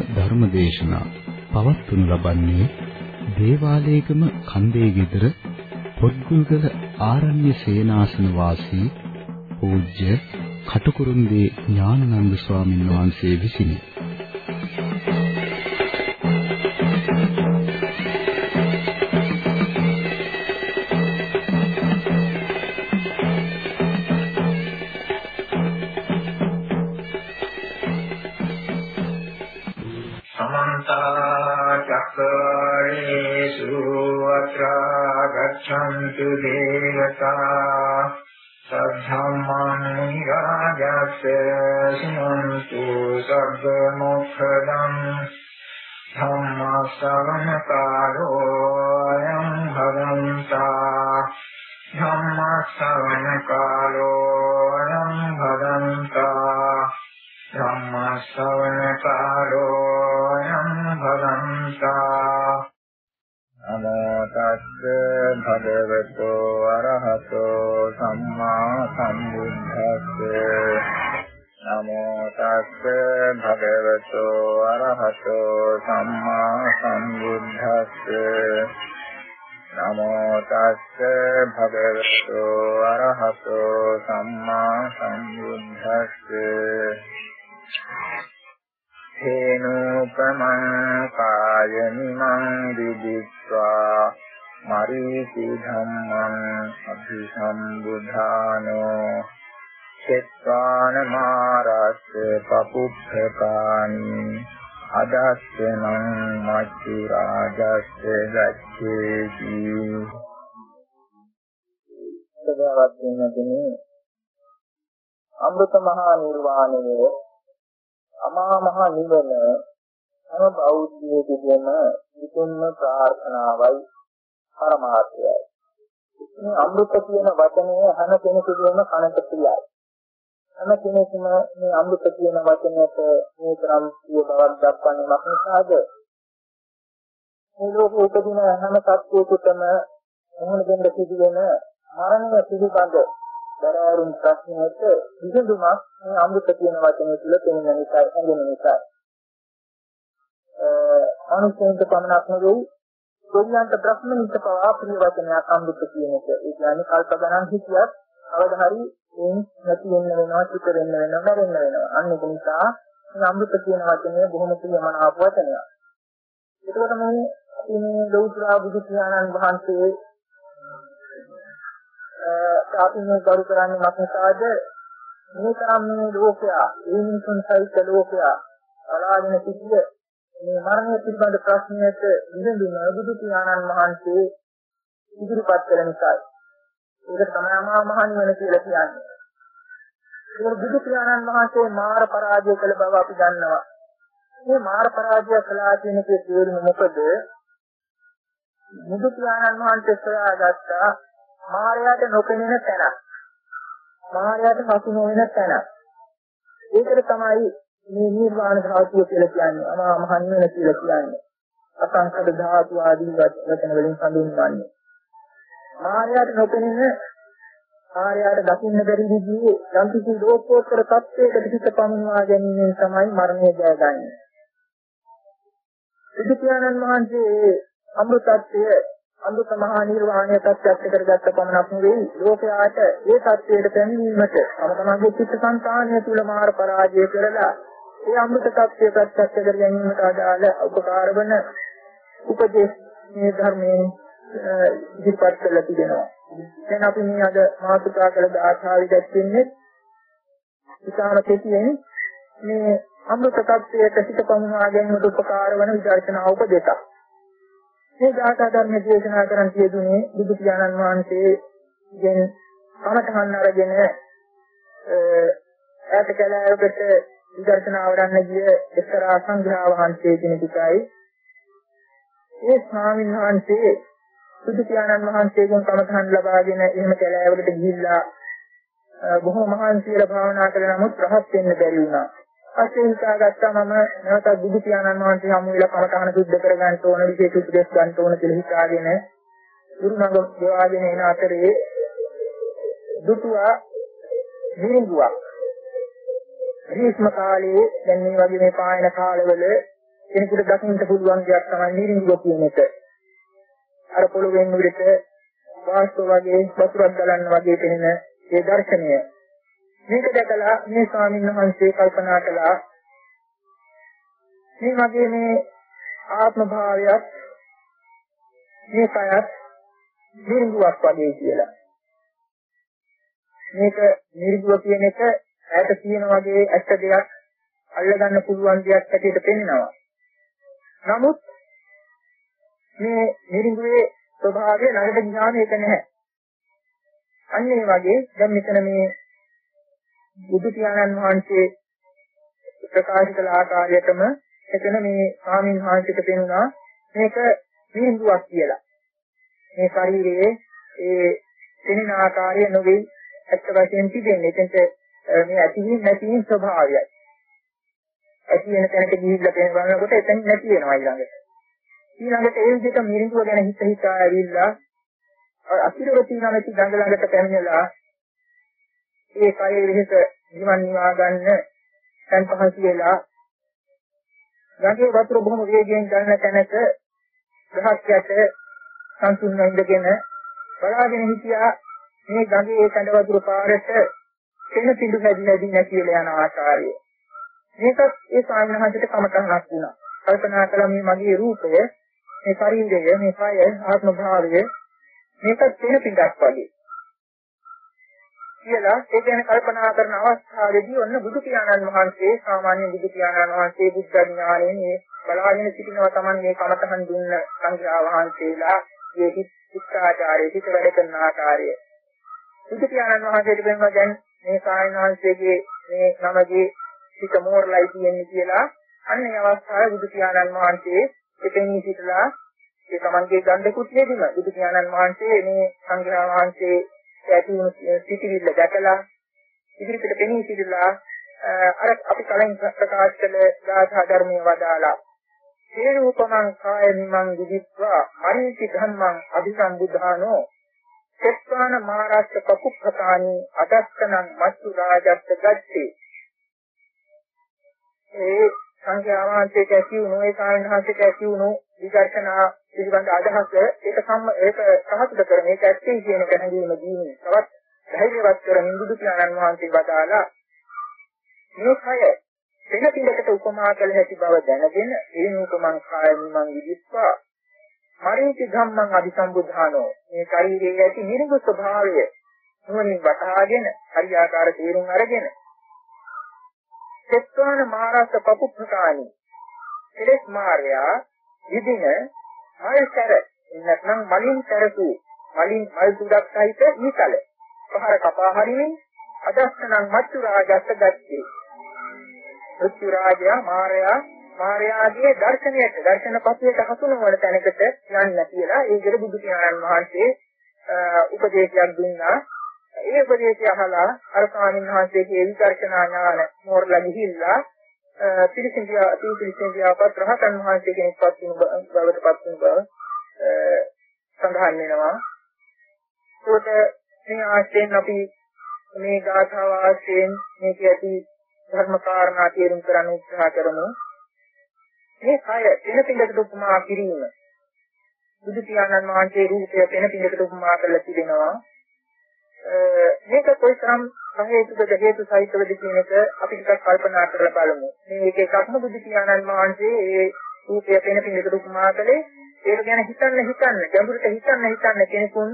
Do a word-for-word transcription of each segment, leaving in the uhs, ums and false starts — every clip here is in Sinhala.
ධර්මදේශනා පවත්වනු ලබන්නේ දේවාලයේගම කන්දේ ගෙදර පොත්ගුල්ගල ආරණ්‍ය සේනාසන වාසී පූජ්‍ය කටුකුරුන්දී ඥානানন্দ ස්වාමීන් වහන්සේ විසිනි. गच्छन्तु देवता सद्धम्मं राजस्य शृण्वन्तु सर्वमुखदं धम्मश्रवणकारो अयं भदन्ता धम्मश्रवणकारो अयं भदन्ता धम्मश्रवणकारो अयं भदन्ता नमो तस्से भगवतो अरहतो सम्मा सम्बुद्धस्से नमो तस्से भगवतो अरहतो सम्मा सम्बुद्धस्से नमो तस्से भगवतो अरहतो सम्मा सम्बुद्धस्से हेनोपमं कायनिमं विदित्वा मरीचि धम्मं अभिसम्बुधानो चेत्वान मारस्य पपुप्पकानि अदस्यनं मच्चुराजस्य गच्छेति सदावत् වෙනදිනේ අමෘත මහා නිර්වාණය අමා මහ නිවන හැම බෞද්ධයෙකුගේම විතුන්ම ප්‍රාර්ථනාවයි පරමාර්ථයයි. මේ අමෘත කියන වචනය හැම කෙනෙකුගේම කනට ප්‍රියයි. හැම කෙනෙකුම මේ අමෘත කියන වචනයට මේ තරම් ප්‍රිය බවක් දක්වන්නේ මොකද? මේ ලෝකෙ උපදින හැම සත්වයකටම මොහොන දෙන්න සිදුවෙන මරණය පිළිබඳ දරාරුම් ප්‍රශ්නයට විසඳුමක් මේ අමෘත කියන වචනය තුළ පෙනෙන නිසා හඳුනන නිසා අනුසෙන්ට පමණක් නෙවෙයි දෙවියන්ට බ්‍රහ්මනිට පවා ප්‍රිය වචනයක් අමෘත කියන එක. ඒ කියන්නේ කල්ප ගණන් හිටියත් කවදා හරි එයින් නැති වෙන්න වෙනවා, චිත වෙන්න වෙනවා, මැරෙන්න වෙනවා. අන්න ඒක නිසා මේ අමෘත කියන වචනය බොහොම ප්‍රියමනාප වචනයක්. ඒකට මේ මේ ලෞතර බුදු පියාණන් වහන්සේ අපි මේ කරු කරන්නේ මොකක්ද? මේ තරම් මේ ලෝකයා, ඒ මිනිසුන් සහිත ලෝකයා අලාගෙන සිටිය මේ මරණය පිළිබඳ ප්‍රශ්නයට විසඳුම බුදු පියාණන් වහන්සේ ඉදිරිපත් කළ නිසා ඒක තමයි මහා මහණිවන කියලා කියන්නේ. ඒක බුදු පියාණන් වහන්සේ මාර පරාජය කළ බව අපි දන්නවා. මේ මාර පරාජය කළා කියන එකේ තේරුම මොකද? බුදු පියාණන් වහන්සේ සොයාගත්තා මායයට නොපෙනෙන තැන. මායයට හසු නොවන තැන. ඒකට තමයි මේ නිර්වාණ ධාතුව කියලා කියන්නේ. අමා මහ නිවන කියලා කියන්නේ. අසංකත ධාතු ආදී වචන වලින් හඳුන්වන්නේ. මායයට නොපෙනෙන මායයට දකින්න බැරි විදිහේ යම් කිසි ලෝකෝත්තර තත්ත්වයකට පිට පමුණවා ගැනීමෙන් තමයි මරණය ජයගන්නේ. බුදු පියාණන් වහන්සේ අමෘතත්වය අමෘත මහා නිර්වාණය ප්‍රත්‍යක්ෂ කරගත්ත පමණක් නෙවෙයි ලෝකයාට ඒ තත්ත්වයට පැමිණීමට තම තමන්ගේ චිත්ත සංතානය තුල මාර පරාජය කරලා ඒ අමෘත තත්ත්වය ප්‍රත්‍යක්ෂ කර ගැනීමට අදාළ උපකාර වන උපදේශ මේ ධර්මයෙන් ඉදිරිපත් කරලා තිබෙනවා. දැන් අපි මේ අද මාතෘකා කළ ආශාවි දැක්වෙන්නේ ඉතාම කෙටියෙන් මේ අමෘත තත්ත්වයට සිත පමුණවා ගැනීමට උපකාර වන විදර්ශනා උපදේශක්. මේ ධාතා ධර්ම දේශනා කරන් තියදුනේ බුදු පියාණන් වහන්සේගෙන් කමඨහන් අරගෙන ඈත කැලෑවකට විදර්ශනා වඩන්න ගිය එක්තරා සංඝයා වහන්සේ කෙනෙකුයි. ඒ ස්වාමීන් වහන්සේ බුදු පියාණන් වහන්සේගෙන් කමඨහන් ලබාගෙන එහෙම කැලෑවකට ගිහිල්ලා බොහොම මහන්සියලා භාවනා කළ නමුත් රහත් වෙන්න බැරි වුණා. පස්සේ හිතාගත්තා මම නැවත බුදු පියාණන් වහන්සේ හමු වෙලා කමඨහන සුද්ධ කරගන්න ඕන විශේෂ උපදේශ ගන්න ඕන කියලා හිතාගෙන ගුරුමඟ ගෙවාගෙන එන අතරේ දුටුවා මිනිගුවක්. ග්‍රීස්ම කාලයේ දැන් මේ වගේ මේ පායන කාලවල කෙනෙකුට දකින්න පුළුවන් දෙයක් තමයි නිරිඟුව කියන එක. අර පොළොවෙන් උඩට වාස්තු වගේ වතුරක් ගලන්න වගේ පෙනෙන ඒ දර්ශනය. මේක දැකලා මේ ස්වාමීන් වහන්සේ කල්පනා කළා මේ වගේ මේ ආත්ම භාවයක් මේ කයත් නිර්ගුවක් වගේ කියලා. මේක නිර්ගුව කියන එක ඈත තියෙන වගේ ඇත්ත දෙයක් අල්ලගන්න පුළුවන් දෙයක් හැටියට පෙනෙනවා. නමුත් මේ නිර්ගුවේ ස්වභාවය ළඟට ගියාම ඒක නැහැ. අන්න ඒ වගේ දැන් මෙතන මේ බුදු පියාණන් වහන්සේ ප්‍රකාශ කළ ආකාරයටම එතන මේ ස්වාමීන් වහන්සේට පෙනුණා මේක නිර්ගුවක් කියලා. මේ ශරීරයේ ඒ තෙනින ආකාරය නොවේ ඇත්ත වශයෙන් තිබෙන්නේ. එතෙන්ට මේ ඇතිවීම නැතිවීම ස්වභාවයයි. ඇති වෙන තැනට ගිහිල්ලා පේන බලනකොට එතන නැති වෙනවා ඊළඟට. ඊළඟට ඒ විදිහට මිරිඟුව ගැන හිත හිතා ඇවිල්ලා අසිරවතී නැති ගඟ ළඟට පැමිණලා ඒ කයේ විහිස නිවන් නිවා ගන්න සංපහසු වෙලා ගඟේ වතුර බොහොම වේගයෙන් ගලන තැනක ගහක් යට සංසුන්ව ඉඳගෙන බලාගෙන හිටියා මේ ගඟේ කඳ වතුර පාරට කෙන පිඬු හැදිලාදී නැති වෙලා යන ආකාරය. මේකත් ඒ ස්වාමීන් වහන්සේට කමටහනක් වුණා. කල්පනා කළා මේ මගේ රූපය, මේ ශරීරය, මේ කය, ආත්ම භාවය මේකත් කෙන පිඬක් වගේ. කියලා ඒ ගැන කල්පනා කරන අවස්ථාවේදී ඔන්න බුදු පියාණන් වහන්සේ සාමාන්‍ය බුදු පියාණන් වහන්සේ බුද්ධ ඥානයෙන් මේ බලාගෙන සිටිනවා Taman මේ කමතහන් දුන්න සංඝයා වහන්සේලා මේ ශික්ෂාචාරයේ හිත වැඩ කරන ආකාරය. බුදු පියාණන් වහන්සේට වෙනවා දැන් මේ සායන වහන්සේගේ මේ නමගේ හිත මෝරලයි කියන්නේ කියලා අන්න ඒ අවස්ථාවේ බුදු පියාණන් වහන්සේ එතෙන් සිටලා ඒ Tamanගේ ගන්ධකුත් හේදිම බුදු පියාණන් වහන්සේ මේ සංඝයා වහන්සේ ඇති සිටිවිල්ල දැකලා ඉදිරියට පෙනී සිටලා අර අපි කලින් ප්‍රකාශ කළ ගාථා ධර්මයේ වදාලා හේරූපමං කාය නිමං විදිත්වා මරිති ධම්මං අභිසම්බුද්ධානෝ සෙත්වාන මහරාජ්‍ය කකුප්පතානි අදස්සනං මත්තු රාජස්ස ගච්ඡේ. ඒ සංඝයා වහන්සේට ඇති වුණු ඒ සායනහසට ඇති වුණු විදර්ශනා පිළිබඳ අදහස ඒක සම්ම ඒක සහතුල කරන ඒක ඇත්තේ කියන දැනගීම දීන්නේ. තවත් ධෛර්යවත් කරමින් බුදු පියාණන් වහන්සේ වදාලා මේ කය වෙන පිටකට උපමා කළ හැකි බව දැනගෙන ඒ නූපමං කාය නිමං විදිස්වා මරිති ධම්මං අபிසම්බුද්ධානෝ මේ ශරීරයේ ඇති නිර්ගුණ ස්වභාවය නුවණින් වටහාගෙන හරියාකාර තේරුම් අරගෙන සත්වාන මහරස පපුප්පකානි එලෙස් මාර්යා විදින මල්තර නැත්නම් මලින් තරසු මලින් මල් තුඩක් සහිත ඊතල පහර කපා හරිමින් අදස්සනං මත්තු රාජස්ස ගච්ඡේ. මත්තු රාජයා මාර්යා මාර්යාගේ දර්ශනයට දර්ශන පතියට හසුන වල තැනකට යන්න කියලා ඒකට බුදු පියාණන් වහන්සේ උපදේශයක් දුන්නා. ඒ උපදේශය අහලා අර ස්වාමීන් වහන්සේගේ විදර්ශනා ඥාන මෝරලා ගිහිල්ලා පිළිසින්දියා පිළිසින්දියාපත් රහතන් වහන්සේ කෙනෙක් පත් වුණු බවට පත් වුණු බව සඳහන් වෙනවා. ඒකට මේ ආශ්‍රයෙන් අපි මේ ගාථා වාස්යෙන් මේක ඇති ධර්ම කාරණා තේරුම් කරන්න උත්සාහ කරමු. මේ කය වෙන පිටකට උපමා කිරීම බුදු පියාණන් වහන්සේ රූපය වෙන පිටකට උපමා කරලා තිබෙනවා. මේක කොයිතරම් හේතුද හේතු සහිතවද කියන එක අපි ටිකක් කල්පනා කරලා බලමු. මේ එක එකක්ම බුදු පියාණන් වහන්සේ ඒ රූපය වෙන පිටකට උපමා කළේ ඒක ගැන හිතන්න හිතන්න ගැඹුරට හිතන්න හිතන්න කෙනෙකුන්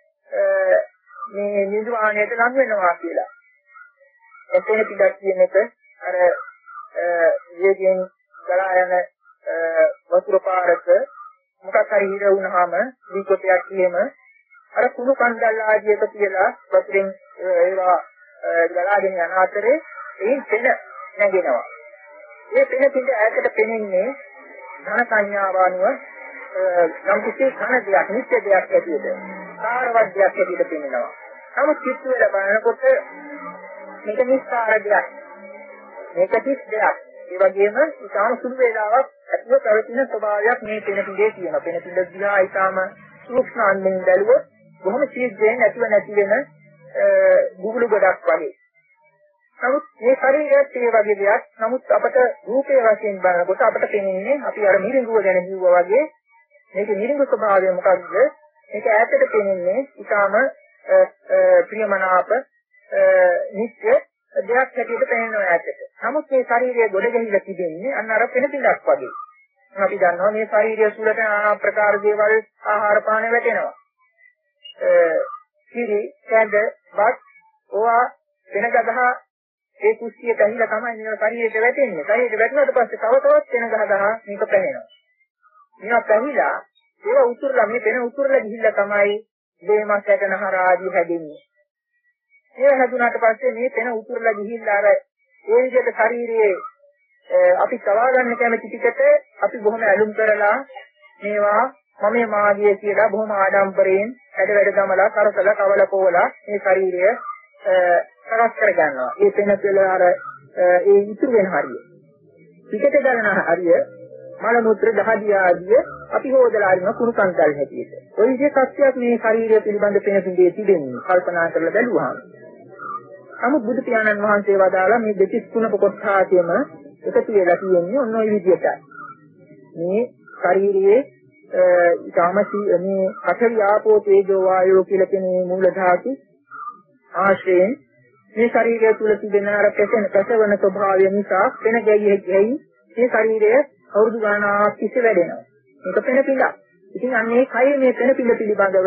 මේ නිර්වාණයට ලං වෙනවා කියලා. එතන පිටක් කියන එක අර වේගයෙන් ගලා යන වතුර පාරක මොකක් හරි හිර වුණාම දීකොටයක් කියම අර කුණු කන්දල් ආදියක තියලා වතුරෙන් ඒවා ගලාගෙන යන අතරේ ඒ පෙන නැගෙනවා. ඒ පෙන පිට ඈතට පෙනෙන්නේ ධන සංඥාව අනුව නම් කිසි ධන දෙයක් නිත්‍ය දෙයක් ඇටියෙද සාරවත් දෙයක් ඇටියෙද පෙනෙනවා. නමුත් චිත්ත වල බලනකොට මේක නිස්සාර දෙයක්. මේක කිස් දෙයක්. ඒ වගේම ඉතාම සුළු වේලාවක් ඇතුව පැවතින ස්වභාවයක් මේ පෙන පිටේ තියෙනවා. පෙන පිට දිහා ඊටාම සූක්ෂම අන්දමින් බැලුවොත් බොහොම ශීඝ්‍රයෙන් ඇතිව නැති වෙන බුබුලු ගොඩක් වගේ. නමුත් මේ ශරීරයත් ඒ වගේ දෙයක්. නමුත් අපට රූපේ වශයෙන් බලනකොට අපට පෙනෙන්නේ අපි අර මිරිඟුව ගැන කිව්වා වගේ මේකේ මිරිඟු ස්වභාවය මොකක්ද? මේක ඈතට පෙනෙන්නේ ඊටාම ප්‍රියමනාප නිත්‍ය දෙයක් හැටියට පෙනෙනවා ඈතට. නමුත් මේ ශරීරය ගොඩ ගැහිලා තිබෙන්නේ අන්න අර පෙන පිටක් වගේ. අපි දන්නවා මේ ශරීරය තුළට নানা ආකාර දේවල් ආහාර පාන වැටෙනවා. කිරි, කැඳ, බත්, ඕවා වෙන ගහ ඒ කුස්සියට ඇහිලා තමයි මේ ශරීරයට වැටෙන්නේ. ශරීරයට වැටුණාට පස්සේ තව තවත් වෙන ගහ ගහ මේක පැහැෙනවා. මේවා පැහිලා ඒක උතුරලා මේ වෙන උතුරලා ගිහිල්ලා තමයි දේමස් ඇටනහර ආදී හැදෙන්නේ. ඒ හැදුනාට පස්සේ මේ වෙන උතුරලා ගිහිල්ලා අර ඒ විදිහට ශරීරයේ අපි කවා ගන්න කැමති ටිකට අපි බොහොම ඇලුම් කරලා මේවා මම මාගේ කියලා බොහොම ආඩම්බරයෙන් වැඩ වැඩ ගමලා කරකලා කවල පොවලා මේ ශරීරය කරස් කර ගන්නවා. ඒ වෙන පෙළ අර ඒ ඉතුරු වෙන හරිය. පිටට ගලන හරිය මල මුත්‍ර දහදිය ආදිය අපි හොදලා අරින කුණු කන්දල් හැටියට. ওই විදිහේ සත්‍යයක් මේ ශරීරය පිළිබඳ පෙන පිළිදී තිබෙන්නේ කල්පනා කරලා බැලුවාම. නමුත් බුදු පියාණන් වහන්සේ වදාලා මේ දෙතිස් තුනක කොටසාතියම එකතු වෙලා තියෙන්නේ ඔන්න ඔය විදිහටයි. මේ ශරීරයේ ඊටමසි මේ පඨවි ආපෝ තේජෝ වායෝ කියලා කියන මූල ධාතු ආශ්‍රයෙන් මේ ශරීරය තුල තිබෙන අර පෙසෙන පසවන ස්වභාවය නිසා වෙන ගැයි ගැයි මේ ශරීරය අවුරුදු ගණනාවක් තිස්සේ වැඩෙනවා. මේක පෙන පිළ. ඉතින් අන්නේ කය මේ පෙන පිළ පිළිබඳව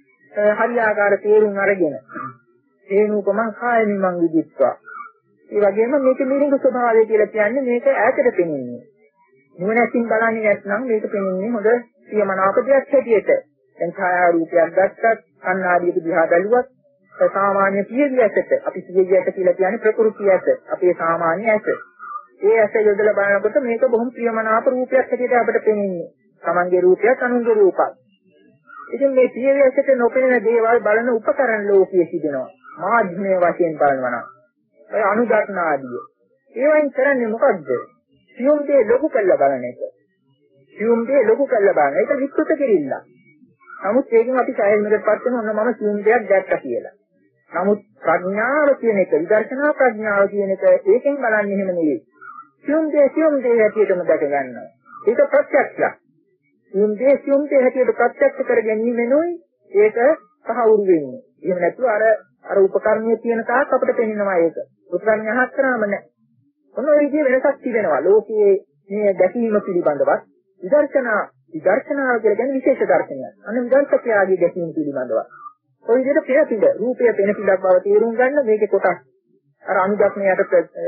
හරියාකාර තේරුම් අරගෙන හේනුකමං කායමිමං විදිත්වා. ඒ වගේම මේක මිරිඟු ස්වභාවය කියලා කියන්නේ මේක ඈතට පෙනෙන්නේ. නුවණැසින් බලන්නේ නැත්නම් මේක පෙනෙන්නේ හොඳ සියමනාප දෙයක් හැටියට. දැන් ඡායා රූපයක් ගත්තත් කණ්ණාඩියක දිහා බැලුවත් සාමාන්‍ය පියවි ඇසට අපි පියවි ඇස කියලා කියන්නේ ප්‍රകൃති ඇස. අපේ සාමාන්‍ය ඇස. ඒ ඇස යොදලා බලනකොට මේක බොහොම ප්‍රියමනාප රූපයක් හැටියට අපිට පෙනෙන්නේ. Tamange රූපයක් අනුන්ගේ රූපයක්. ඉතින් මේ පියවි ඇසට නොපෙනෙන දේවල් බලන උපකරණ ලෝකයේ තිබෙනවා. මාධ්‍යමය වශයෙන් බලනවා නම්. ඒ අනුදක්න ආදිය. ඒවයින් කරන්නේ මොකද්ද? සියුම් දේ ලොකු කරලා බලන එක. සියුම් දේ ලොකු කරලා බලන එක විකෘත කිරිල්ල. නමුත් ඒකෙන් අපි සායනකටපත් වෙන ඔන්න මම සියුම් දෙයක් දැක්කා කියලා. නමුත් ප්‍රඥාව කියන එක විදර්ශනා ප්‍රඥාව කියන එක ඒකෙන් බලන්නේ එහෙම නෙවෙයි. සියුම් දේ සියුම් දේ හැටියටම දැක ගන්නවා. ඒක ප්‍රත්‍යක්ෂයක්. සියුම් දේ සියුම් දේ හැටියට ප්‍රත්‍යක්ෂ කර ගැනීමෙනුයි ඒක සහවුරු වෙන්නේ. එහෙම නැතුව අර අර උපකරණයේ තියෙන තාක් අපිට පෙනෙනවා ඒක. උපකරණය අහක් කරාම නැහැ. ඔන්න ඔය විදිහේ වෙනසක් තිබෙනවා. ලෝකයේ මේ දැකීම පිළිබඳවත් විදර්ශනා විදර්ශනාව කියලා කියන්නේ විශේෂ දර්ශනයක්. අන්න විදර්ශකයාගේ දැකීම පිළිබඳව. ඔය විදිහට පෙරපිට රූපය පෙනපිටක් බව තේරුම් ගන්න මේකේ කොටස්. අර අනුදක්ෂණයට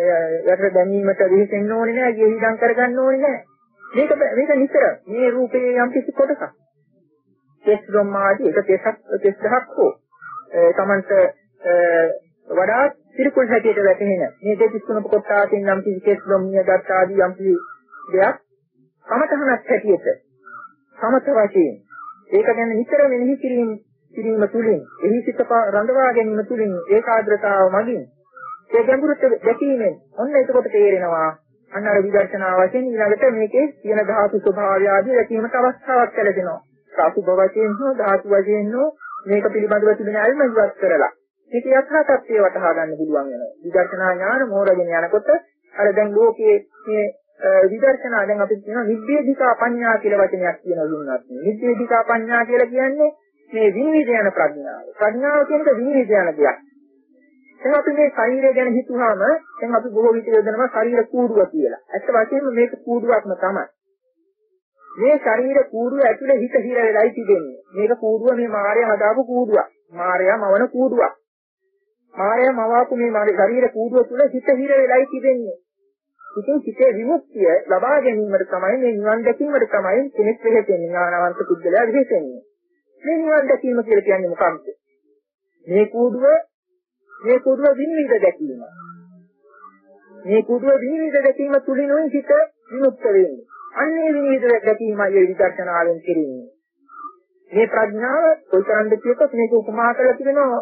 යට දැනීමට විහිසෙන්න ඕනේ නැහැ, ජීවිතම් කරගන්න ඕනේ නැහැ. මේක මේක නිතර මේ රූපයේ යම් කිසි කොටසක්. කෙස් බ්‍රහ්මාදී එක කෙසක් කෙස් දහක් හෝ තමන්ට වඩා පිළිකුල් හැටියට වැටෙන මේ දෙතිස් තුනක කොටාකින් නම් කිසි කෙස් බ්‍රහ්මිය දත් ආදී යම් කිසි දෙයක් සමතහනක් හැටියට සමත වශයෙන් ඒක ගැන නිතර මෙනෙහි කිරීම කිරීම තුළින් එහි සිත රඳවා ගැනීම තුළින් ඒකාග්‍රතාව මගින් ඒ ගැඹුරට දැකීමෙන් ඔන්න එතකොට තේරෙනවා අන්න අර විදර්ශනා වශයෙන් ඊළඟට මේකේ තියෙන ධාතු ස්වභාවය ආදී දැකීමට අවස්ථාවක් ලැබෙනවා. ධාතු වශයෙන් හෝ ධාතු වශයෙන් හෝ මේක පිළිබඳව තිබෙන අල්ම ඉවත් කරලා මේක යථා තත්ත්වය වටහා ගන්න පුළුවන් වෙනවා. විදර්ශනා ඥාන මෝරගෙන යනකොට අර දැන් ලෝකයේ මේ විදර්ශනා දැන් අපි කියනවා නිබ්බේධිකා පඤ්ඤා කියලා වචනයක් කියනවා දුන්නාත්. නිබ්බේධිකා පඤ්ඤා කියලා කියන්නේ මේ විනිවිද යන ප්‍රඥාව. ප්‍රඥාව කියන්නේ විනිවිද යන දෙයක්. දැන් අපි මේ ශරීරය ගැන හිතුවාම දැන් අපි බොහෝ විට යොදනවා ශරීර කූඩුව කියලා. ඇත්ත වශයෙන්ම මේක කූඩුවක්ම තමයි. මේ ශරීර කූඩුව ඇතුලේ හිත හිර වෙලායි තිබෙන්නේ. මේක කූඩුව මේ මායя හදාපු කූඩුවක්. මායя මවන කූඩුවක්. මායя මවාපු මේ ශරීර කූඩුව තුල හිත හිර වෙලායි තිබෙන්නේ. ඉතින් හිතේ විමුක්තිය ලබා ගැනීමට තමයි මේ නිවන් දැකීමට තමයි කෙනෙක් වෙහෙතෙන්නේ. ඥානවන්ත පුද්ගලයා වෙහෙතෙන්නේ. මේ නිවන් දැකීම කියලා කියන්නේ මොකක්ද? මේ කූඩුව මේ කූඩුව විනිවිද දැකීම. මේ කූඩුව විනිවිද දැකීම තුලිනුයි හිත විමුක්ත වෙන්නේ. අන්නේ විනිවිද දැකීමයි විදර්ශනාවෙන් කෙරෙන්නේ. මේ ප්‍රඥාව කොයිතරම්ද කියතොත් මේක උපමා කරලා තිබෙනවා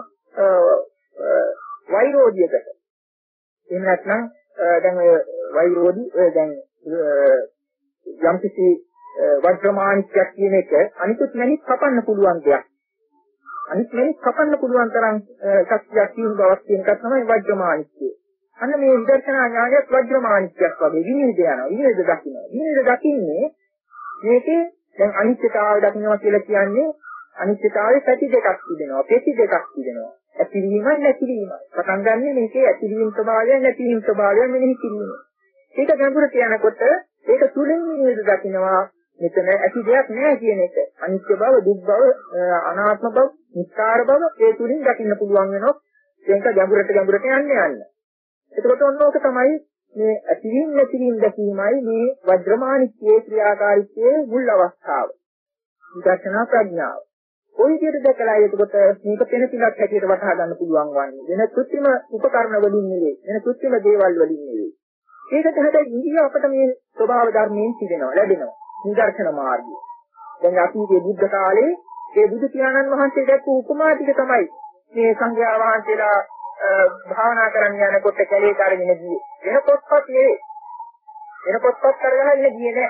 වෛරෝධියකට. එහෙම නැත්නම් දැන් ඔය වෛරෝධි ඔය දැන් යම්කිසි වර්තමානිකයක් කියන එක අනිකුත් මැණික් කපන්න පුළුවන් දෙයක්. අනිත් මැණික් කපන්න පුළුවන් තරම් ශක්තියක් තියෙන බවක් කියන එක තමයි වර්තමානිකය. අන්න මේ විදර්ශනා ඥානයත් වජ්‍රමාණික්යක් වගේ විනිවිද යනවා. විනිවිද දකින්නවා. විනිවිද දකින්නේ මේකේ දැන් අනිත්‍යතාවය දකින්නවා කියලා කියන්නේ අනිත්‍යතාවයේ පැති දෙකක් තිබෙනවා. පෙති දෙකක් තිබෙනවා. ඇතිවීමයි නැතිවීමයි. පටන් ගන්න මේකේ ඇතිවීම ස්වභාවය නැතිවීම ස්වභාවය මෙනෙහි කිරීම. ඒක ගැඹුරට යනකොට ඒක තුලින් විනිවිද දකින්නවා. මෙතන ඇති දෙයක් නැහැ කියන එක. අනිත්‍ය බව, දුක් බව, අනාත්ම බව, නිස්සාර බව ඒ තුලින් දකින්න පුළුවන් වෙනවා. ඒක ගැඹුරට ගැඹුරට යන්න යන්න. එතකොට ඔන්නෝක තමයි මේ ඇතිවීම නැතිවීම දැකීමයි මේ වජ්‍රමාණික්යේ ක්‍රියාකාරීත්වයේ මුල් අවස්ථාව. විදර්ශනා ප්‍රඥාව. ওই විදිහට දැකලා එතකොට මේක පෙන පිටක් හැටියට වටහා ගන්න පුළුවන් වන්නේ. වෙන කෘත්‍රිම උපකරණ වලින් නෙවෙයි. වෙන කෘත්‍රිම දේවල් වලින් නෙවෙයි. ඒකට හැබැයි ඉන්දිය අපට මේ ස්වභාව ධර්මයෙන් සිදෙනවා, ලැබෙනවා. නිදර්ශන මාර්ගය. දැන් අපි මේ බුද්ධ කාලේ ඒ බුදු පියාණන් වහන්සේ දැක්වූ උපමා ටික තමයි මේ සංඝයා වහන්සේලා භාවනා කරන්න යනකොට කැලේ කරගෙන ගියේ. වෙන පොත්පත් නෙවෙයි. වෙන පොත්පත් කරගෙන ඉන්නේ ගියේ නෑ.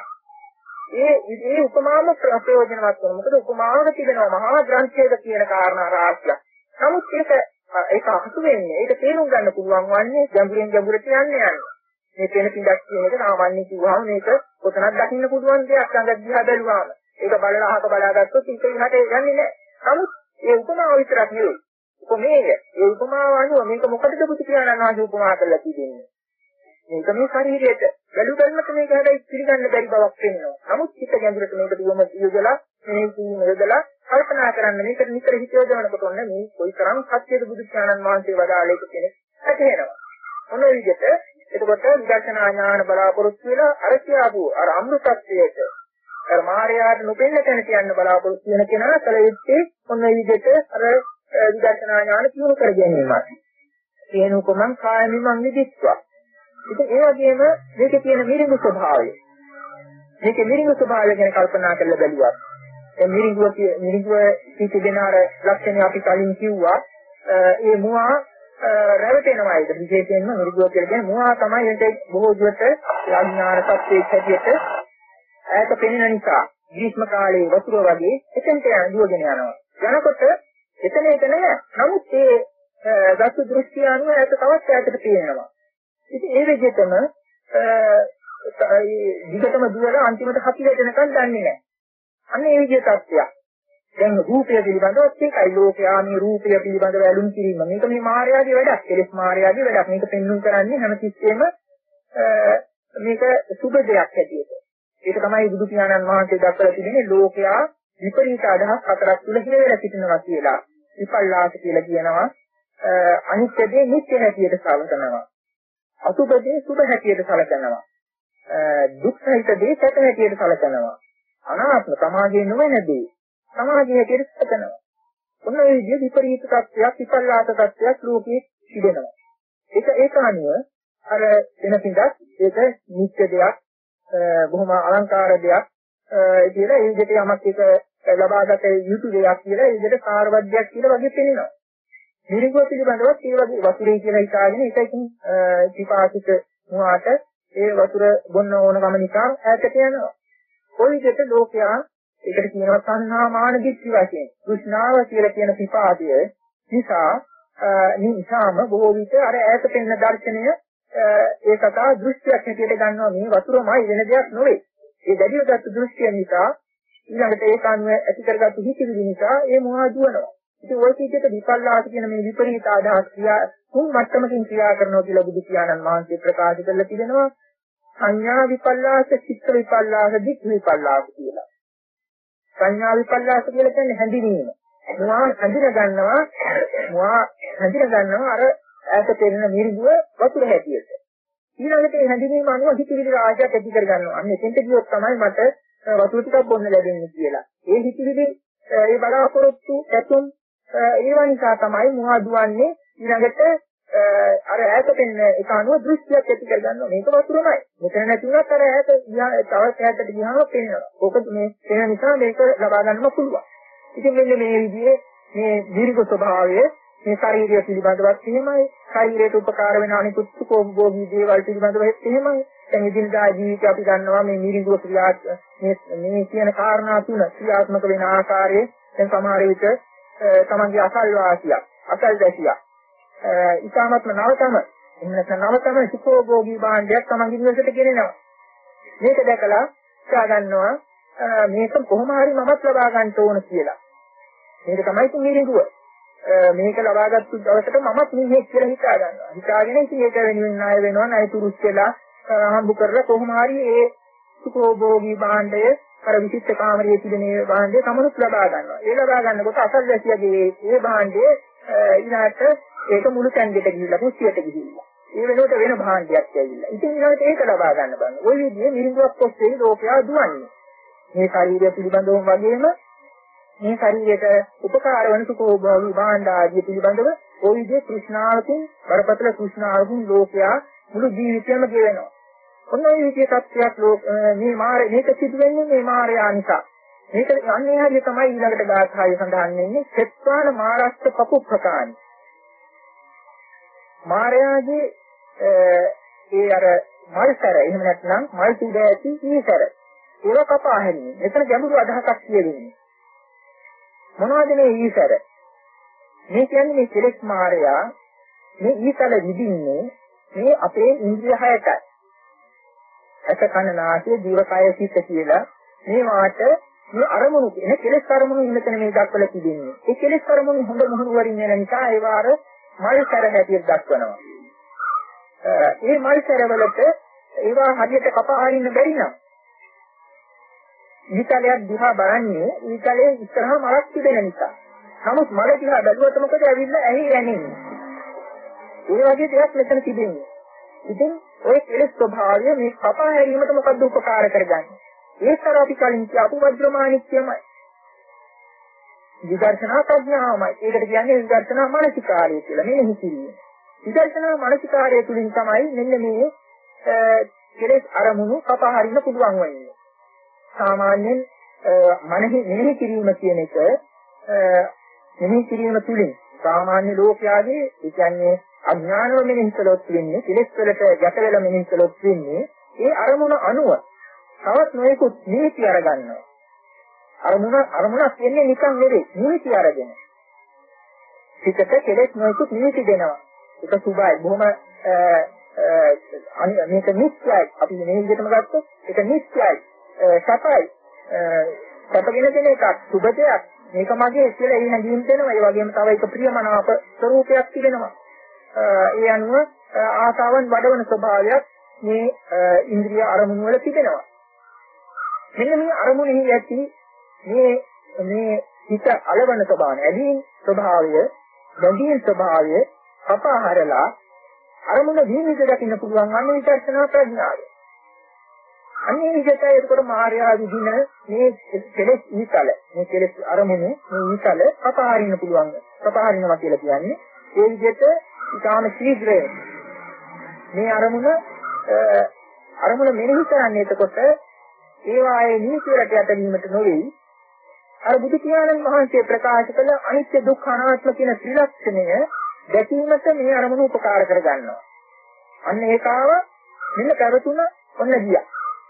ඒ ඒ උපමාම ප්‍රයෝජනවත් වෙනවා. මොකද උපමාවක තිබෙනවා මහා ග්‍රන්ථයක කියන කාරණා රාශියක්. නමුත් ඒක ඒක අහසු වෙන්නේ. ඒක තේරුම් ගන්න පුළුවන් වන්නේ ගැඹුරින් ගැඹුරට යන්න යන්න. මේ පෙන පිටක් කියන එක සාමාන්‍ය කිව්වහම මේක කොතනක් දකින්න පුළුවන් දෙයක් අඟක් දිහා බැලුවාම. ඒක බලලා අහක බලාගත්තොත් ඒක ඉහට යන්නේ නැහැ. නමුත් ඒ උපමාව විතරක් නෙවෙයි. උපමේය. ඒ උපමාව අනුව මේක මොකටද බුදු පියාණන් වහන්සේ උපමා කරලා තිබෙන්නේ? මේක මේ ශරීරයට බැලු බැලමට මේක හැබැයි පිළිගන්න බැරි බවක් වෙනවා. නමුත් හිත ගැඹුරට මේකට යොම යොදලා මේ කීම යොදලා කල්පනා කරන්න මේකට නිතර හිත යොදවනකොට ඔන්න මේ කොයිතරම් සත්‍යද බුදු පියාණන් වහන්සේ වදාළේ කෙනෙක් ඇතේනවා. මොන විදිහට එතකොට විදර්ශනා ඥාන බලාපොරොත්තු වෙලා අර කියාපු අර අමෘතත්වයට අර මායාවට නොපෙන්න තැන කියන්න බලාපොරොත්තු වෙන කෙනා කල යුත්තේ මොන විදිහට අර විදර්ශනා ඥාන කියවු කර ගැනීමයි. තේනුකමං කායමිමං විදිත්වා. ඉතින් ඒ වගේම මේකේ තියෙන මිරිඟු ස්වභාවය. මේකේ මිරිඟු ස්වභාවය ගැන කල්පනා කරලා බැලුවා. ඒ මිරිඟුව මිරිඟුව තිබෙන අර ලක්ෂණ අපි කලින් කිව්වා. ඒ මුවා රැවටෙනවා ඒක විශේෂයෙන්ම මිරිඟුව කියලා කියන්නේ මුවා තමයි එතෙක් බොහෝ දුරට ඥාන සත්‍යයේ හැටියට ඈත පෙනෙන නිසා ග්‍රීෂ්ම කාලයේ වතුර වගේ එතෙන්ට යන දුවගෙන යනවා. යනකොට එතන ඒක නෑ. නමුත් ඒ දසු දෘෂ්ටි අනුව ඈත තවත් ඈතට පේනවා. ඉතින් ඒ විදිහටම දිගටම දුවලා අන්තිමට හතිරට එනකන් දන්නේ නෑ. අන්න ඒ විදිහ තත්ත්වයක්. දැන් රූපය පිළිබඳව ඒකයි ලෝකයා මේ රූපය පිළිබඳව ඇලුම් කිරීම. මේක මේ මායාවේ වැඩක්. කෙලෙස් මායාවේ වැඩක්. මේක පෙන්වන්න කරන්නේ හැමතිස්සෙම මේක සුබ දෙයක් හැටියට. ඒක තමයි බුදු පියාණන් වහන්සේ දක්වලා තිබෙන්නේ ලෝකයා විපරීත අදහස් හතරක් තුල හිරවෙලා සිටිනවා කියලා. විපල්ලාස කියලා කියනවා. අනිත්‍ය දේ නිත්‍ය හැටියට සලකනවා. අසුබ දේ සුබ හැටියට සලකනවා. දුක් සහිත දේ සැප හැටියට සලකනවා. අනාත්ම සමාජයේ නොවන දේ සමාජයේ හැටියට සලකනවා. ඔන්න ඒ විදිහ විපරීත තත්ත්වයක් විපල්ලාස තත්ත්වයක් ලෝකයේ තිබෙනවා. ඒක ඒක අනුව අර වෙන පිටක් ඒක නිත්‍ය දෙයක් බොහොම අලංකාර දෙයක් කියලා ඒ විදිහට යමක් එක ලබාගත යුතු දෙයක් කියලා ඒ විදිහට කාර්යවත්යක් කියලා වගේ පෙනෙනවා. මිරිඟුව පිළිබඳව ඒ වගේ වතුරේ කියලා හිතාගෙන ඒකකින් විපාසිත මුවාට ඒ වතුර බොන්න ඕන ගම නිසා ඈතට යනවා. කොයි විදිහට ලෝකයා ඒකට කියනවා සංහා මාන දික්ටි වශයෙන්. කෘෂ්ණාව කියලා කියන පිපාදය නිසා නිසාම බොහෝ විට අර ඈත පෙන්න දර්ශනය ඒ කතා දෘෂ්ටියක් හැටියට ගන්නවා මේ වතුරමයි වෙන දෙයක් නෙවෙයි. ඒ දැඩිව ගත්ත දෘෂ්ටිය නිසා ඊළඟට ඒක අනුව ඇති කරගත්තු හිතිවිලි නිසා ඒ මොහා දුවනවා. ඉතින් ওই කීකට විපල්ලාස කියන මේ විපරීත අදහස් ක්‍රියා තුන් මට්ටමකින් ක්‍රියා කරනවා කියලා බුදු පියාණන් වහන්සේ ප්‍රකාශ කරලා තිබෙනවා. සංඥා විපල්ලාස, චිත්ත විපල්ලාස, දික් විපල්ලාස කියලා. සංඥා විපල්ලාස කියලා කියන්නේ හැඳිනීම. මොනවා හැඳින ගන්නවා, මොනවා හැඳින ගන්නවා අර ඈත පෙනෙන මිරිඟුව වතුර හැටියට. ඊළඟට ඒ හැඳිනීම අනුව හිතවිලි රාජ්‍යයක් ඇති කර ගන්නවා. අන්න එතෙන්ට ගියොත් තමයි මට වතුර ටිකක් බොන්න ලැබෙන්නේ කියලා. ඒ හිතවිලි ඒ බලාපොරොත්තු ඇතුම් ඒවා නිසා තමයි මොහා දුවන්නේ ඊළඟට අර ඈත පෙනෙන එක අනුව දෘෂ්ටියක් ඇති කර ගන්නවා. මේක වතුරමයි. මෙතන නැති වුණත් අර ඈත තවත් ඈතට ගියාම පෙනෙනවා. ඕක මේ පෙනෙන නිසා මේක ලබා ගන්නම පුළුවන්. ඉතින් මෙන්න මේ විදිහේ මේ දීර්ඝ ස්වභාවය මේ ශරීරය පිළිබඳවත් එහෙමයි. ශරීරයට උපකාර වෙන අනිකුත් සුඛෝභෝගී දේවල් පිළිබඳවත් එහෙමයි. දැන් ඉදින්දා ජීවිතය අපි ගන්නවා මේ මිරිඟුව ක්‍රියා මේ මේ කියන කාරණා තුන ක්‍රියාත්මක වෙන ආකාරයේ දැන් සමහර විට තමන්ගේ අසල් වාසිය අසල් දැසිය ඉතාමත්ම නවතම එහෙම නැත්නම් නවතම සුඛෝභෝගී භාණ්ඩයක් තමන්ගේ නිවසට ගෙනෙනවා. මේක දැකලා හිතා ගන්නවා මේක කොහොම හරි මමත් ලබා ගන්න ඕන කියලා. මේක තමයි තුන්වෙනිදුව. මේක ලබාගත්තු දවසට මමත් නිහෙක් කියලා හිතා ගන්නවා. හිතාගෙන ඉතින් ඒක වෙනුවෙන් ණය වෙනවා, ණය තුරුස් වෙලා හම්බ කරලා කොහොම හරි ඒ සුඛෝභෝගී භාණ්ඩය අර විචිත්ත කාමරයේ තිබෙන ඒ භාණ්ඩය තමනුත් ලබා ගන්නවා. ඒ ලබා ගන්නකොට අසල්වැසියගේ ඒ භාණ්ඩය ඊළාට ඒක මුළු තැන්කට ගිහිල්ලා කුස්සියට ගිහිල්ලා. ඒ වෙනුවට වෙන භාණ්ඩයක් ඇවිල්ලා. ඉතින් ඊළඟට ඒක ලබා ගන්න බෑ. ওই විදිහේ මිරිඟුවක් ඔස්සේ ලෝකයා දුවන්නේ. මේ ශරීරය පිළිබඳව වගේම මේ ශරීරයට උපකාර වන සුඛෝභෝගී භාණ්ඩ ආදී පිළිබඳව ওই විදිහේ කෘෂ්ණාවකින් බරපතල කෘෂ්ණාවකින් ලෝකයා මුළු ජීවිතයම ගෙවෙනවා. ඔන්න ඔය විදිහේ තත්ත්වයක් ලෝක මේ මාරේ මේක සිදු වෙන්නේ මේ මාරයා නිසා. මේක අන්නේ හැටි තමයි ඊළඟට ගාථාවේ සඳහන් වෙන්නේ සෙත්වාන මාරස්ස පපුප්පකානි. මාරයාගේ ඒ අර මල්සර එහෙම නැත්නම් මල් තුඩ ඇති ඊසර ඒව කපා හැරීම. මෙතන ගැඹුරු අදහසක් කියවෙන්නේ. මොනවද මේ ඊසර? මේ කියන්නේ මේ කෙලෙස් මාරයා මේ ඊසල විදින්නේ මේ අපේ ඉන්ද්‍රිය හයටයි. ඇස කන නාසය දිව කය සිත කියලා මේ වාට මේ අරමුණු කියන කෙලෙස් අරමුණු ඉන්නතන මේ දක්වලා තිබෙන්නේ. ඒ කෙලෙස් අරමුණු හොඳ මොහොන වරින් යන නිසා ඒවා අර මල්සර හැටියට දක්වනවා. ඒ මල්සර වලට ඒවා හරියට කපා හරින්න බැරි නම් ඊතලයක් දිහා බලන්නේ ඊතලයේ ඉස්සරහා මලක් තිබෙන නිසා. නමුත් මල දිහා බැලුවොත් මොකද ඇවිල්ලා ඇහි රැඳෙන්නේ. ඒ වගේ දෙයක් මෙතන තිබෙන්නේ. ඉතින් ඔය කෙලෙස් ස්වභාවය මේ කපා හැරීමට මොකද්ද උපකාර කරගන්නේ? ඒතර අපි කලින් කියපු වජ්‍රමාණික්‍යමයි. විදර්ශනා ප්‍රඥාවමයි. ඒකට කියන්නේ විදර්ශනා මානසිකාරය කියලා. මෙන්න හිතිරිය. විදර්ශනා මානසිකාරය තුලින් තමයි මෙන්න මේ කෙලෙස් අරමුණු කපා හරින්න පුළුවන් වෙන්නේ. සාමාන්‍යයෙන් මනෙහි මෙනෙහි කිරීම කියන එක මෙනෙහි කිරීම තුලින් සාමාන්‍ය ලෝකයාගේ ඒ කියන්නේ අඥානව මෙනෙහි කළොත් වෙන්නේ කෙලෙස් වලට ගැට වෙලා මෙනෙහි කළොත් වෙන්නේ ඒ අරමුණ අනුව තවත් නොයෙකුත් නීති අරගන්නවා. අරමුණ අරමුණක් වෙන්නේ නිකන් නෙවෙයි නීති අරගෙන. පිටට කෙලෙස් නොයෙකුත් නීති දෙනවා. ඒක සුභයි. බොහොම මේක නිත්‍යයි. අපි මේ විදිහටම ගත්තොත් ඒක නිත්‍යයි. සපයි සපගෙන දෙන එකක් සුබ දෙයක් මේක මගේ කියලා ඒ හැඟීම් දෙනවා. ඒ වගේම තව එක ප්‍රියමනාප ස්වરૂපයක් තිබෙනවා. ඒ අනුව ආසාවන් වඩවන ස්වභාවයක් මේ ඉන්ද්‍රිය අරමුණු වල තිබෙනවා. මෙන්න මේ අරමුණෙහි ඇති මේ මේ හිත අලවන ස්වභාවය, ඇදීම් ස්වභාවය, බැඳීම් ස්වභාවය අපහරලා අරමුණ විනිවිද දකින්න පුළුවන් අන්නේ විදර්ශනා ප්‍රඥාව. අන්නේ විදිහට ඒකට මාර්යා විදින මේ කෙලෙස් ඊතල මේ කෙලෙස් අරමුණු මේ ඊතල කපාරින්න පුළුවන්. කපාරිනවා කියලා කියන්නේ ඒ විදිහට ඊටාම ශීඝ්‍රයෙන් මේ අරමුණ අරමුණ මෙනෙහි කරන්නේ එතකොට ඒ වායේ නීතියට යටවීමට නොවේ. අර බුදු පියාණන් වහන්සේ ප්‍රකාශ කළ අනිත්‍ය දුක්ඛ අනාත්ම කියන ත්‍රිලක්ෂණය දැකීමට මේ අරමුණ උපකාර කර ගන්නවා. අන්න ඒකාව මෙන්න පැවතුන ඔන්න ගියා.